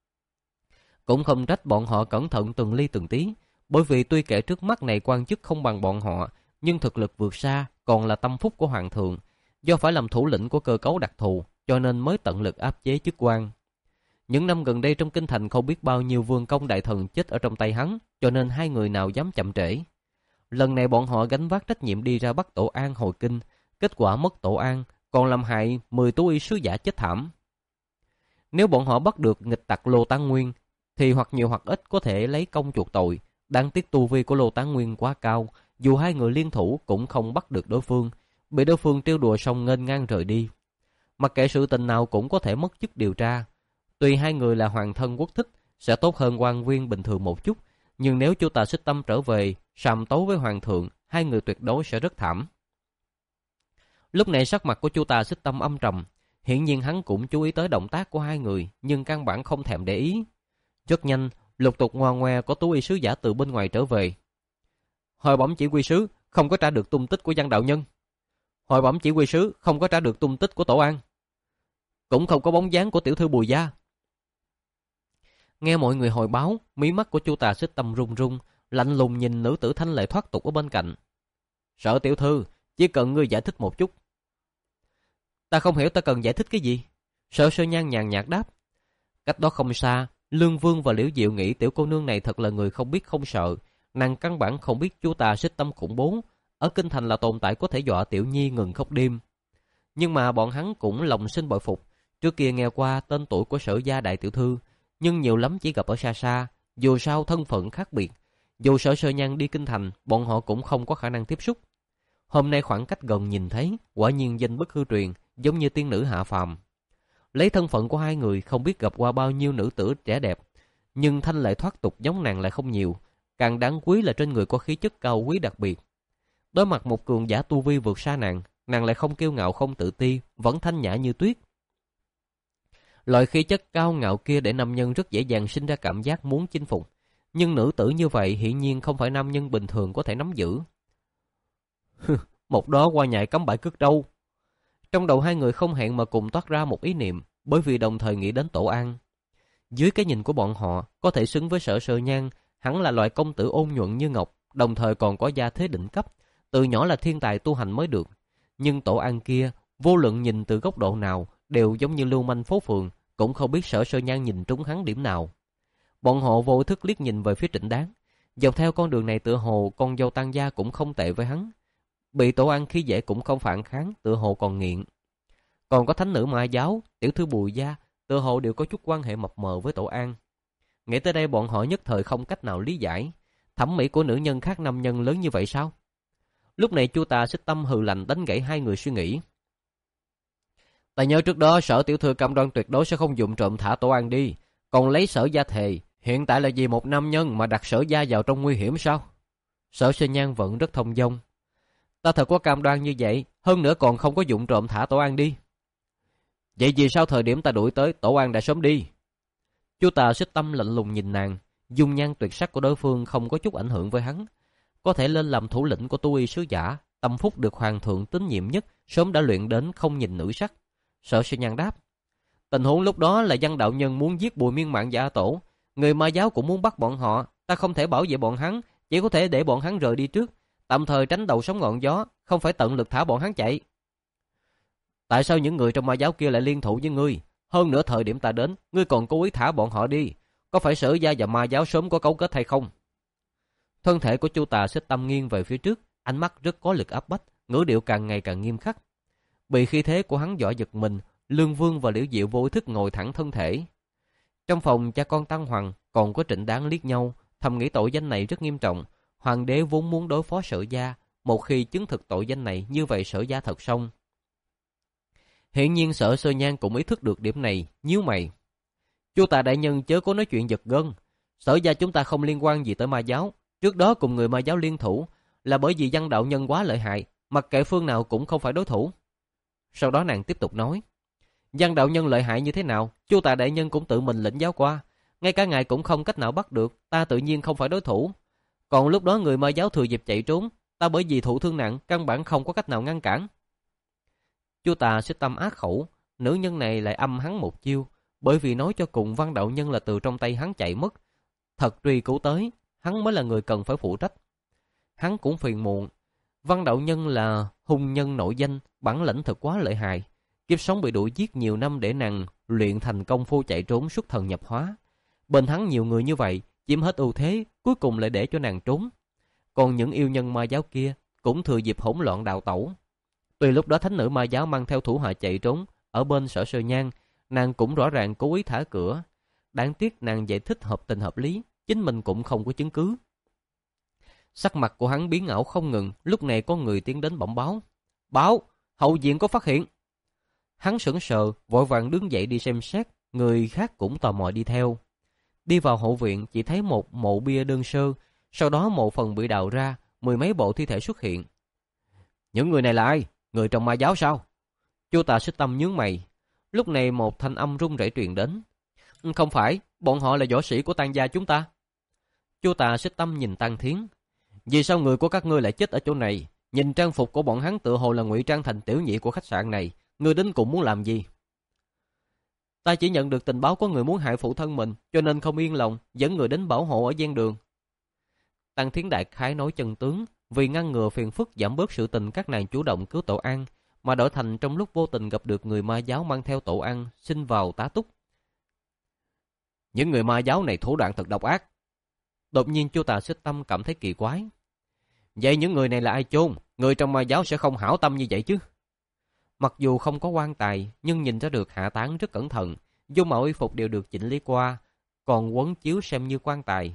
Cũng không trách bọn họ cẩn thận từng ly từng tí, bởi vì tuy kẻ trước mắt này quan chức không bằng bọn họ, nhưng thực lực vượt xa, còn là tâm phúc của hoàng thượng. Do phải làm thủ lĩnh của cơ cấu đặc thù, cho nên mới tận lực áp chế chức quan. Những năm gần đây trong kinh thành không biết bao nhiêu vương công đại thần chết ở trong tay hắn, cho nên hai người nào dám chậm trễ. Lần này bọn họ gánh vác trách nhiệm đi ra bắt Tổ An hồi kinh, kết quả mất Tổ An, còn làm hại mười tú y sứ giả chết thảm. Nếu bọn họ bắt được nghịch tặc Lô Tán Nguyên, thì hoặc nhiều hoặc ít có thể lấy công chuộc tội. Đáng tiếc tu vi của Lô Tán Nguyên quá cao, dù hai người liên thủ cũng không bắt được đối phương, bị đối phương trêu đùa xong nghênh ngang rời đi. Mặc kệ sự tình nào cũng có thể mất chức điều tra. Tuy hai người là hoàng thân quốc thích, sẽ tốt hơn quan viên bình thường một chút, nhưng nếu Chu Tà Xích Tâm trở về sàm tấu với hoàng thượng, hai người tuyệt đối sẽ rất thảm. Lúc này sắc mặt của Chu Tà Xích Tâm âm trầm, hiển nhiên hắn cũng chú ý tới động tác của hai người, nhưng căn bản không thèm để ý. Rất nhanh, lục tục ngoa ngoe có tú y sứ giả từ bên ngoài trở về. Hồi bẩm chỉ huy sứ, không có tra được tung tích của Văn đạo nhân. Hồi bẩm chỉ huy sứ, không có tra được tung tích của Tổ An. Cũng không có bóng dáng của tiểu thư Bùi gia. Nghe mọi người hồi báo, mí mắt của Chu Tà Xích Tâm run run, lạnh lùng nhìn nữ tử thanh lệ thoát tục ở bên cạnh. Sợ tiểu thư, chỉ cần ngươi giải thích một chút. Ta không hiểu ta cần giải thích cái gì. Sở Sơ Nhan nhàn nhạt đáp. Cách đó không xa, Lương Vương và Liễu Diệu nghĩ tiểu cô nương này thật là người không biết không sợ. Nàng căn bản không biết Chu Tà Xích Tâm khủng bố, ở kinh thành là tồn tại có thể dọa tiểu nhi ngừng khóc đêm. Nhưng mà bọn hắn cũng lòng sinh bội phục. Trước kia nghe qua tên tuổi của Sở gia đại tiểu thư, nhưng nhiều lắm chỉ gặp ở xa xa. Dù sao thân phận khác biệt, dù Sở Sơ Nhan đi kinh thành, bọn họ cũng không có khả năng tiếp xúc. Hôm nay khoảng cách gần nhìn thấy, quả nhiên danh bất hư truyền, giống như tiên nữ hạ phàm. Lấy thân phận của hai người, không biết gặp qua bao nhiêu nữ tử trẻ đẹp, nhưng thanh lệ thoát tục giống nàng lại không nhiều. Càng đáng quý là trên người có khí chất cao quý đặc biệt. Đối mặt một cường giả tu vi vượt xa nàng, nàng lại không kiêu ngạo không tự ti, vẫn thanh nhã như tuyết. Loại khí chất cao ngạo kia để nam nhân rất dễ dàng sinh ra cảm giác muốn chinh phục, nhưng nữ tử như vậy hiển nhiên không phải nam nhân bình thường có thể nắm giữ. Một đó qua nhại cắm bãi cất đâu. Trong đầu hai người không hẹn mà cùng toát ra một ý niệm, bởi vì đồng thời nghĩ đến Tổ An. Dưới cái nhìn của bọn họ, có thể xứng với Sở Sơ Nhan, hắn là loại công tử ôn nhuận như ngọc, đồng thời còn có gia thế đỉnh cấp, từ nhỏ là thiên tài tu hành mới được. Nhưng Tổ An kia, vô luận nhìn từ góc độ nào, đều giống như lưu manh phố phường, cũng không biết Sở Sơ Nhan nhìn trúng hắn điểm nào. Bọn họ vô thức liếc nhìn về phía Trịnh Đáng, dọc theo con đường này tựa hồ con dâu Tăng gia cũng không tệ với hắn. Bị Tổ An khi dễ cũng không phản kháng, tựa hồ còn nghiện. Còn có thánh nữ Ma Giáo, tiểu thư Bùi gia, tựa hồ đều có chút quan hệ mập mờ với Tổ An. Nghĩ tới đây bọn họ nhất thời không cách nào lý giải, thẩm mỹ của nữ nhân khác nam nhân lớn như vậy sao? Lúc này Chu Tà Xích Tâm hừ lạnh đánh gãy hai người suy nghĩ. Ta nhớ trước đó Sở tiểu thư cam đoan tuyệt đối sẽ không dụng trộm thả Tổ An đi, còn lấy Sở gia thề, hiện tại là vì một nam nhân mà đặt Sở gia vào trong nguy hiểm sao? Sở Sơ Nhan vẫn rất thông dong. Ta thật có cam đoan như vậy, hơn nữa còn không có dụng trộm thả Tổ An đi. Vậy vì sao thời điểm ta đuổi tới, Tổ An đã sớm đi? Chu Tà Xích Tâm lạnh lùng nhìn nàng, dung nhan tuyệt sắc của đối phương không có chút ảnh hưởng với hắn. Có thể lên làm thủ lĩnh của tu y sứ giả, tâm phúc được hoàng thượng tín nhiệm nhất, sớm đã luyện đến không nhìn nữ sắc. Sở Sơ Nhan đáp. Tình huống lúc đó là Văn đạo nhân muốn giết Bùi Miên Mạn và A Tổ, người Ma Giáo cũng muốn bắt bọn họ, ta không thể bảo vệ bọn hắn, chỉ có thể để bọn hắn rời đi trước. tạm thời tránh đầu sóng ngọn gió, không phải tận lực thả bọn hắn chạy. Tại sao những người trong ma giáo kia lại liên thủ với ngươi? Hơn nữa thời điểm ta đến, ngươi còn cố ý thả bọn họ đi. Có phải Sở gia và ma giáo sớm có cấu kết hay không? Thân thể của Chu Tà Xích Tâm nghiêng về phía trước, ánh mắt rất có lực áp bách, ngữ điệu càng ngày càng nghiêm khắc. Bị khí thế của hắn dọa giật mình, Lương Vương và Liễu Diệu vô ý thức ngồi thẳng thân thể. Trong phòng, cha con Tăng Hoàng còn có Trịnh Đáng liếc nhau, thầm nghĩ tội danh này rất nghiêm trọng. Hoàng đế vốn muốn đối phó Sở gia, một khi chứng thực tội danh này, như vậy Sở gia thật xong. Hiển nhiên Sở Sơ Nhan cũng ý thức được điểm này, nhíu mày. Chu Tà đại nhân chớ có nói chuyện giật gân. Sở gia chúng ta không liên quan gì tới ma giáo. Trước đó cùng người ma giáo liên thủ là bởi vì Văn đạo nhân quá lợi hại, mặc kệ phương nào cũng không phải đối thủ. Sau đó nàng tiếp tục nói, Văn đạo nhân lợi hại như thế nào, Chu Tà đại nhân cũng tự mình lĩnh giáo qua, ngay cả ngài cũng không cách nào bắt được, ta tự nhiên không phải đối thủ. Còn lúc đó người ma giáo thừa dịp chạy trốn, ta bởi vì thụ thương nặng, căn bản không có cách nào ngăn cản. Chu Tà Xích Tâm ác khẩu, nữ nhân này lại âm hắn một chiêu, bởi vì nói cho cùng Văn đạo nhân là từ trong tay hắn chạy mất, thật truy cứu tới, hắn mới là người cần phải phụ trách. Hắn cũng phiền muộn, Văn đạo nhân là hung nhân nổi danh, bản lĩnh thật quá lợi hại, kiếp sống bị đuổi giết nhiều năm để nàng luyện thành công phu chạy trốn xuất thần nhập hóa. Bên hắn nhiều người như vậy, chiếm hết ưu thế, cuối cùng lại để cho nàng trốn. Còn những yêu nhân ma giáo kia cũng thừa dịp hỗn loạn đào tẩu. Tuy lúc đó thánh nữ ma giáo mang theo thủ hạ chạy trốn ở bên Sở Sơ Nhan, nàng cũng rõ ràng cố ý thả cửa. Đáng tiếc nàng giải thích hợp tình hợp lý, chính mình cũng không có chứng cứ. Sắc mặt của hắn biến ảo không ngừng, lúc này có người tiến đến bẩm báo. Báo, hậu viện có phát hiện. Hắn sững sờ, vội vàng đứng dậy đi xem xét, người khác cũng tò mò đi theo. Đi vào hậu viện chỉ thấy một mộ bia đơn sơ, sau đó mộ phần bị đào ra, mười mấy bộ thi thể xuất hiện. Những người này là ai? Người trong ma giáo sao? Chu Tà Xích Tâm nhướng mày. Lúc này một thanh âm run rẩy truyền đến. Không phải, bọn họ là võ sĩ của Tang gia chúng ta. Chu Tà Xích Tâm nhìn Tăng Thiến. Vì sao người của các ngươi lại chết ở chỗ này? Nhìn trang phục của bọn hắn tựa hồ là ngụy trang thành tiểu nhị của khách sạn này. Ngươi đến cùng muốn làm gì? Ta chỉ nhận được tình báo có người muốn hại phụ thân mình, cho nên không yên lòng, dẫn người đến bảo hộ ở gian đường. Tăng Thiến đại khái nói chân tướng, vì ngăn ngừa phiền phức giảm bớt sự tình các nàng chủ động cứu Tổ An, mà đổi thành trong lúc vô tình gặp được người ma giáo mang theo Tổ An, xin vào tá túc. Những người ma giáo này thủ đoạn thật độc ác. Đột nhiên Chu Tà Xích Tâm cảm thấy kỳ quái. Vậy những người này là ai chôn? Người trong ma giáo sẽ không hảo tâm như vậy chứ? Mặc dù không có quan tài, nhưng nhìn ra được hạ táng rất cẩn thận, dung mạo y phục đều được chỉnh lý qua, còn quấn chiếu xem như quan tài.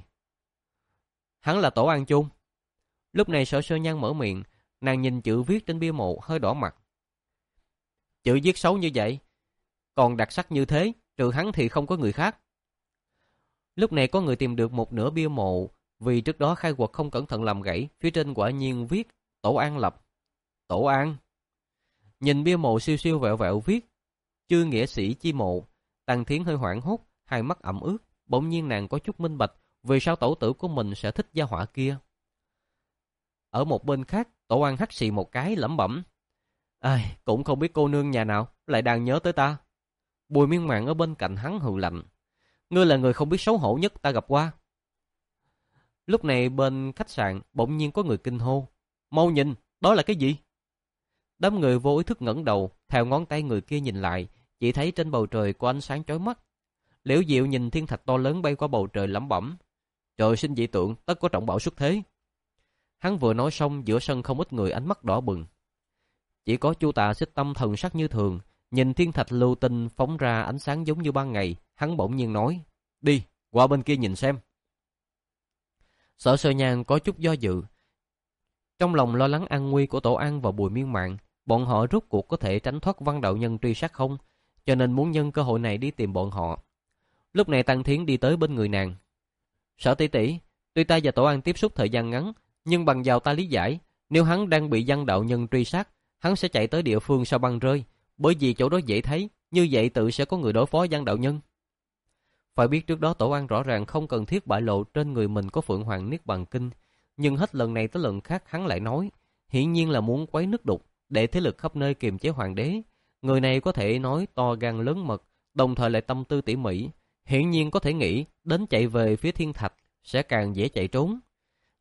Hắn là Tổ An chôn. Lúc này Sở Sơ Nhan mở miệng, nàng nhìn chữ viết trên bia mộ hơi đỏ mặt. Chữ viết xấu như vậy, còn đặc sắc như thế, trừ hắn thì không có người khác. Lúc này có người tìm được một nửa bia mộ, vì trước đó khai quật không cẩn thận làm gãy, phía trên quả nhiên viết Tổ An lập. Tổ An. Nhìn bia mộ siêu siêu vẹo vẹo viết chư nghĩa sĩ chi mộ, Tăng Thiến hơi hoảng hốt, hai mắt ẩm ướt, bỗng nhiên nàng có chút minh bạch vì sao tổ tử của mình sẽ thích gia họa kia. Ở một bên khác, Tổ An hắt xì một cái lẩm bẩm. Ai, cũng không biết cô nương nhà nào lại đang nhớ tới ta. Bùi Miên Mạn ở bên cạnh hắn hừ lạnh. Ngươi là người không biết xấu hổ nhất ta gặp qua. Lúc này bên khách sạn bỗng nhiên có người kinh hô. Mau nhìn, đó là cái gì? Đám người vô ý thức ngẩng đầu, theo ngón tay người kia nhìn lại, chỉ thấy trên bầu trời có ánh sáng chói mắt. Liễu Diệu nhìn thiên thạch to lớn bay qua bầu trời lẩm bẩm. Trời sinh dị tượng, tất có trọng bảo xuất thế. Hắn vừa nói xong, giữa sân không ít người ánh mắt đỏ bừng. Chỉ có Chu Tà Xích Tâm thần sắc như thường, nhìn thiên thạch lưu tinh phóng ra ánh sáng giống như ban ngày, hắn bỗng nhiên nói, đi, qua bên kia nhìn xem. Sở Sơ Nhan có chút do dự. Trong lòng lo lắng an nguy của Tổ An và Bùi Miên Mạn, bọn họ rốt cuộc có thể tránh thoát Văn đạo nhân truy sát không, cho nên muốn nhân cơ hội này đi tìm bọn họ. Lúc này Tăng Thiến đi tới bên người nàng. Sở tỷ tỷ, tuy ta và Tổ An tiếp xúc thời gian ngắn, nhưng bằng vào ta lý giải, nếu hắn đang bị Văn đạo nhân truy sát, hắn sẽ chạy tới địa phương sau băng rơi, bởi vì chỗ đó dễ thấy, như vậy tự sẽ có người đối phó Văn đạo nhân. Phải biết trước đó Tổ An rõ ràng không cần thiết bại lộ trên người mình có Phượng Hoàng Niết Bàn Kinh, nhưng hết lần này tới lần khác hắn lại nói, hiển nhiên là muốn quấy nước đục, để thế lực khắp nơi kiềm chế hoàng đế. Người này có thể nói to gan lớn mật, đồng thời lại tâm tư tỉ mỉ, hiển nhiên có thể nghĩ đến chạy về phía thiên thạch sẽ càng dễ chạy trốn.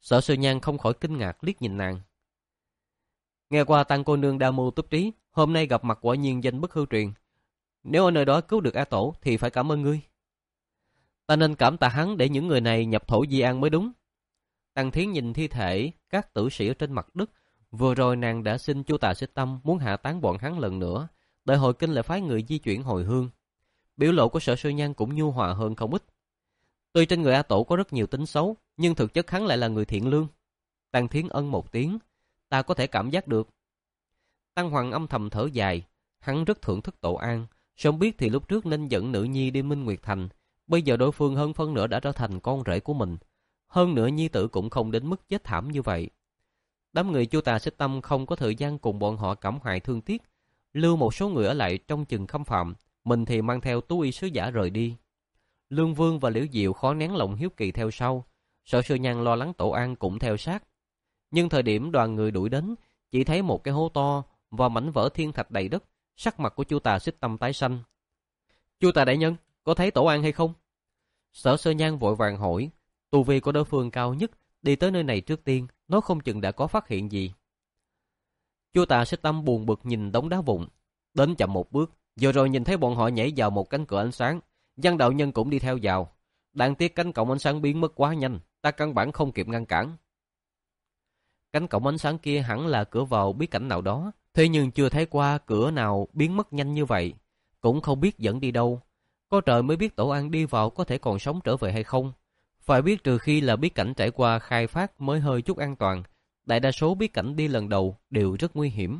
Sở Sư Nhan không khỏi kinh ngạc liếc nhìn nàng. Nghe qua Tăng cô nương đa mưu túc trí, hôm nay gặp mặt quả nhiên danh bất hư truyền. Nếu ở nơi đó cứu được A Tổ thì phải cảm ơn ngươi. Ta nên cảm tạ hắn để những người này nhập thổ di an mới đúng. Tăng Thiến nhìn thi thể các tử sĩ ở trên mặt đất. Vừa rồi nàng đã xin Chu Tà Xích Tâm muốn hạ tán bọn hắn lần nữa, đợi hồi kinh lại phái người di chuyển hồi hương. Biểu lộ của Sở Sư Nhan cũng nhu hòa hơn không ít. Tuy trên người A Tổ có rất nhiều tính xấu, nhưng thực chất hắn lại là người thiện lương. Tăng Thiến ân một tiếng, ta có thể cảm giác được. Tăng Hoàng âm thầm thở dài, hắn rất thưởng thức Tổ An, sớm biết thì lúc trước nên dẫn nữ nhi đi Minh Nguyệt Thành, bây giờ đối phương hơn phân nửa đã trở thành con rể của mình. Hơn nữa nhi tử cũng không đến mức chết thảm như vậy. Đám người Chu Tà Xích Tâm không có thời gian cùng bọn họ cảm hoài thương tiếc, lưu một số người ở lại trong chừng khâm phạm, mình thì mang theo Tú Y sứ giả rời đi. Lương Vương và Liễu Diệu khó nén lòng hiếu kỳ theo sau, Sở Sư Nhan lo lắng Tổ An cũng theo sát. Nhưng thời điểm đoàn người đuổi đến, chỉ thấy một cái hố to và mảnh vỡ thiên thạch đầy đất, sắc mặt của Chu Tà Xích Tâm tái xanh. Chu Tà đại nhân, có thấy Tổ An hay không? Sở Sư Nhan vội vàng hỏi, tu vi của đối phương cao nhất, đi tới nơi này trước tiên, nó không chừng đã có phát hiện gì. Chu Tà Xích Tâm buồn bực nhìn đống đá vụn, đến chậm một bước, vừa rồi nhìn thấy bọn họ nhảy vào một cánh cửa ánh sáng, Giang đạo nhân cũng đi theo vào. Đáng tiếc cánh cổng ánh sáng biến mất quá nhanh, ta căn bản không kịp ngăn cản. Cánh cổng ánh sáng kia hẳn là cửa vào bí cảnh nào đó, thế nhưng chưa thấy qua cửa nào biến mất nhanh như vậy, cũng không biết dẫn đi đâu. Có trời mới biết Tổ An đi vào có thể còn sống trở về hay không. Phải biết trừ khi là bí cảnh trải qua khai phát mới hơi chút an toàn, đại đa số bí cảnh đi lần đầu đều rất nguy hiểm.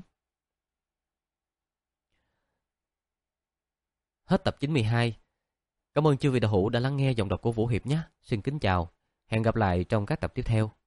Hết tập chín mươi hai. Cảm ơn chư vị đạo hữu đã lắng nghe giọng đọc của Vũ Hiệp nhé. Xin kính chào. Hẹn gặp lại trong các tập tiếp theo.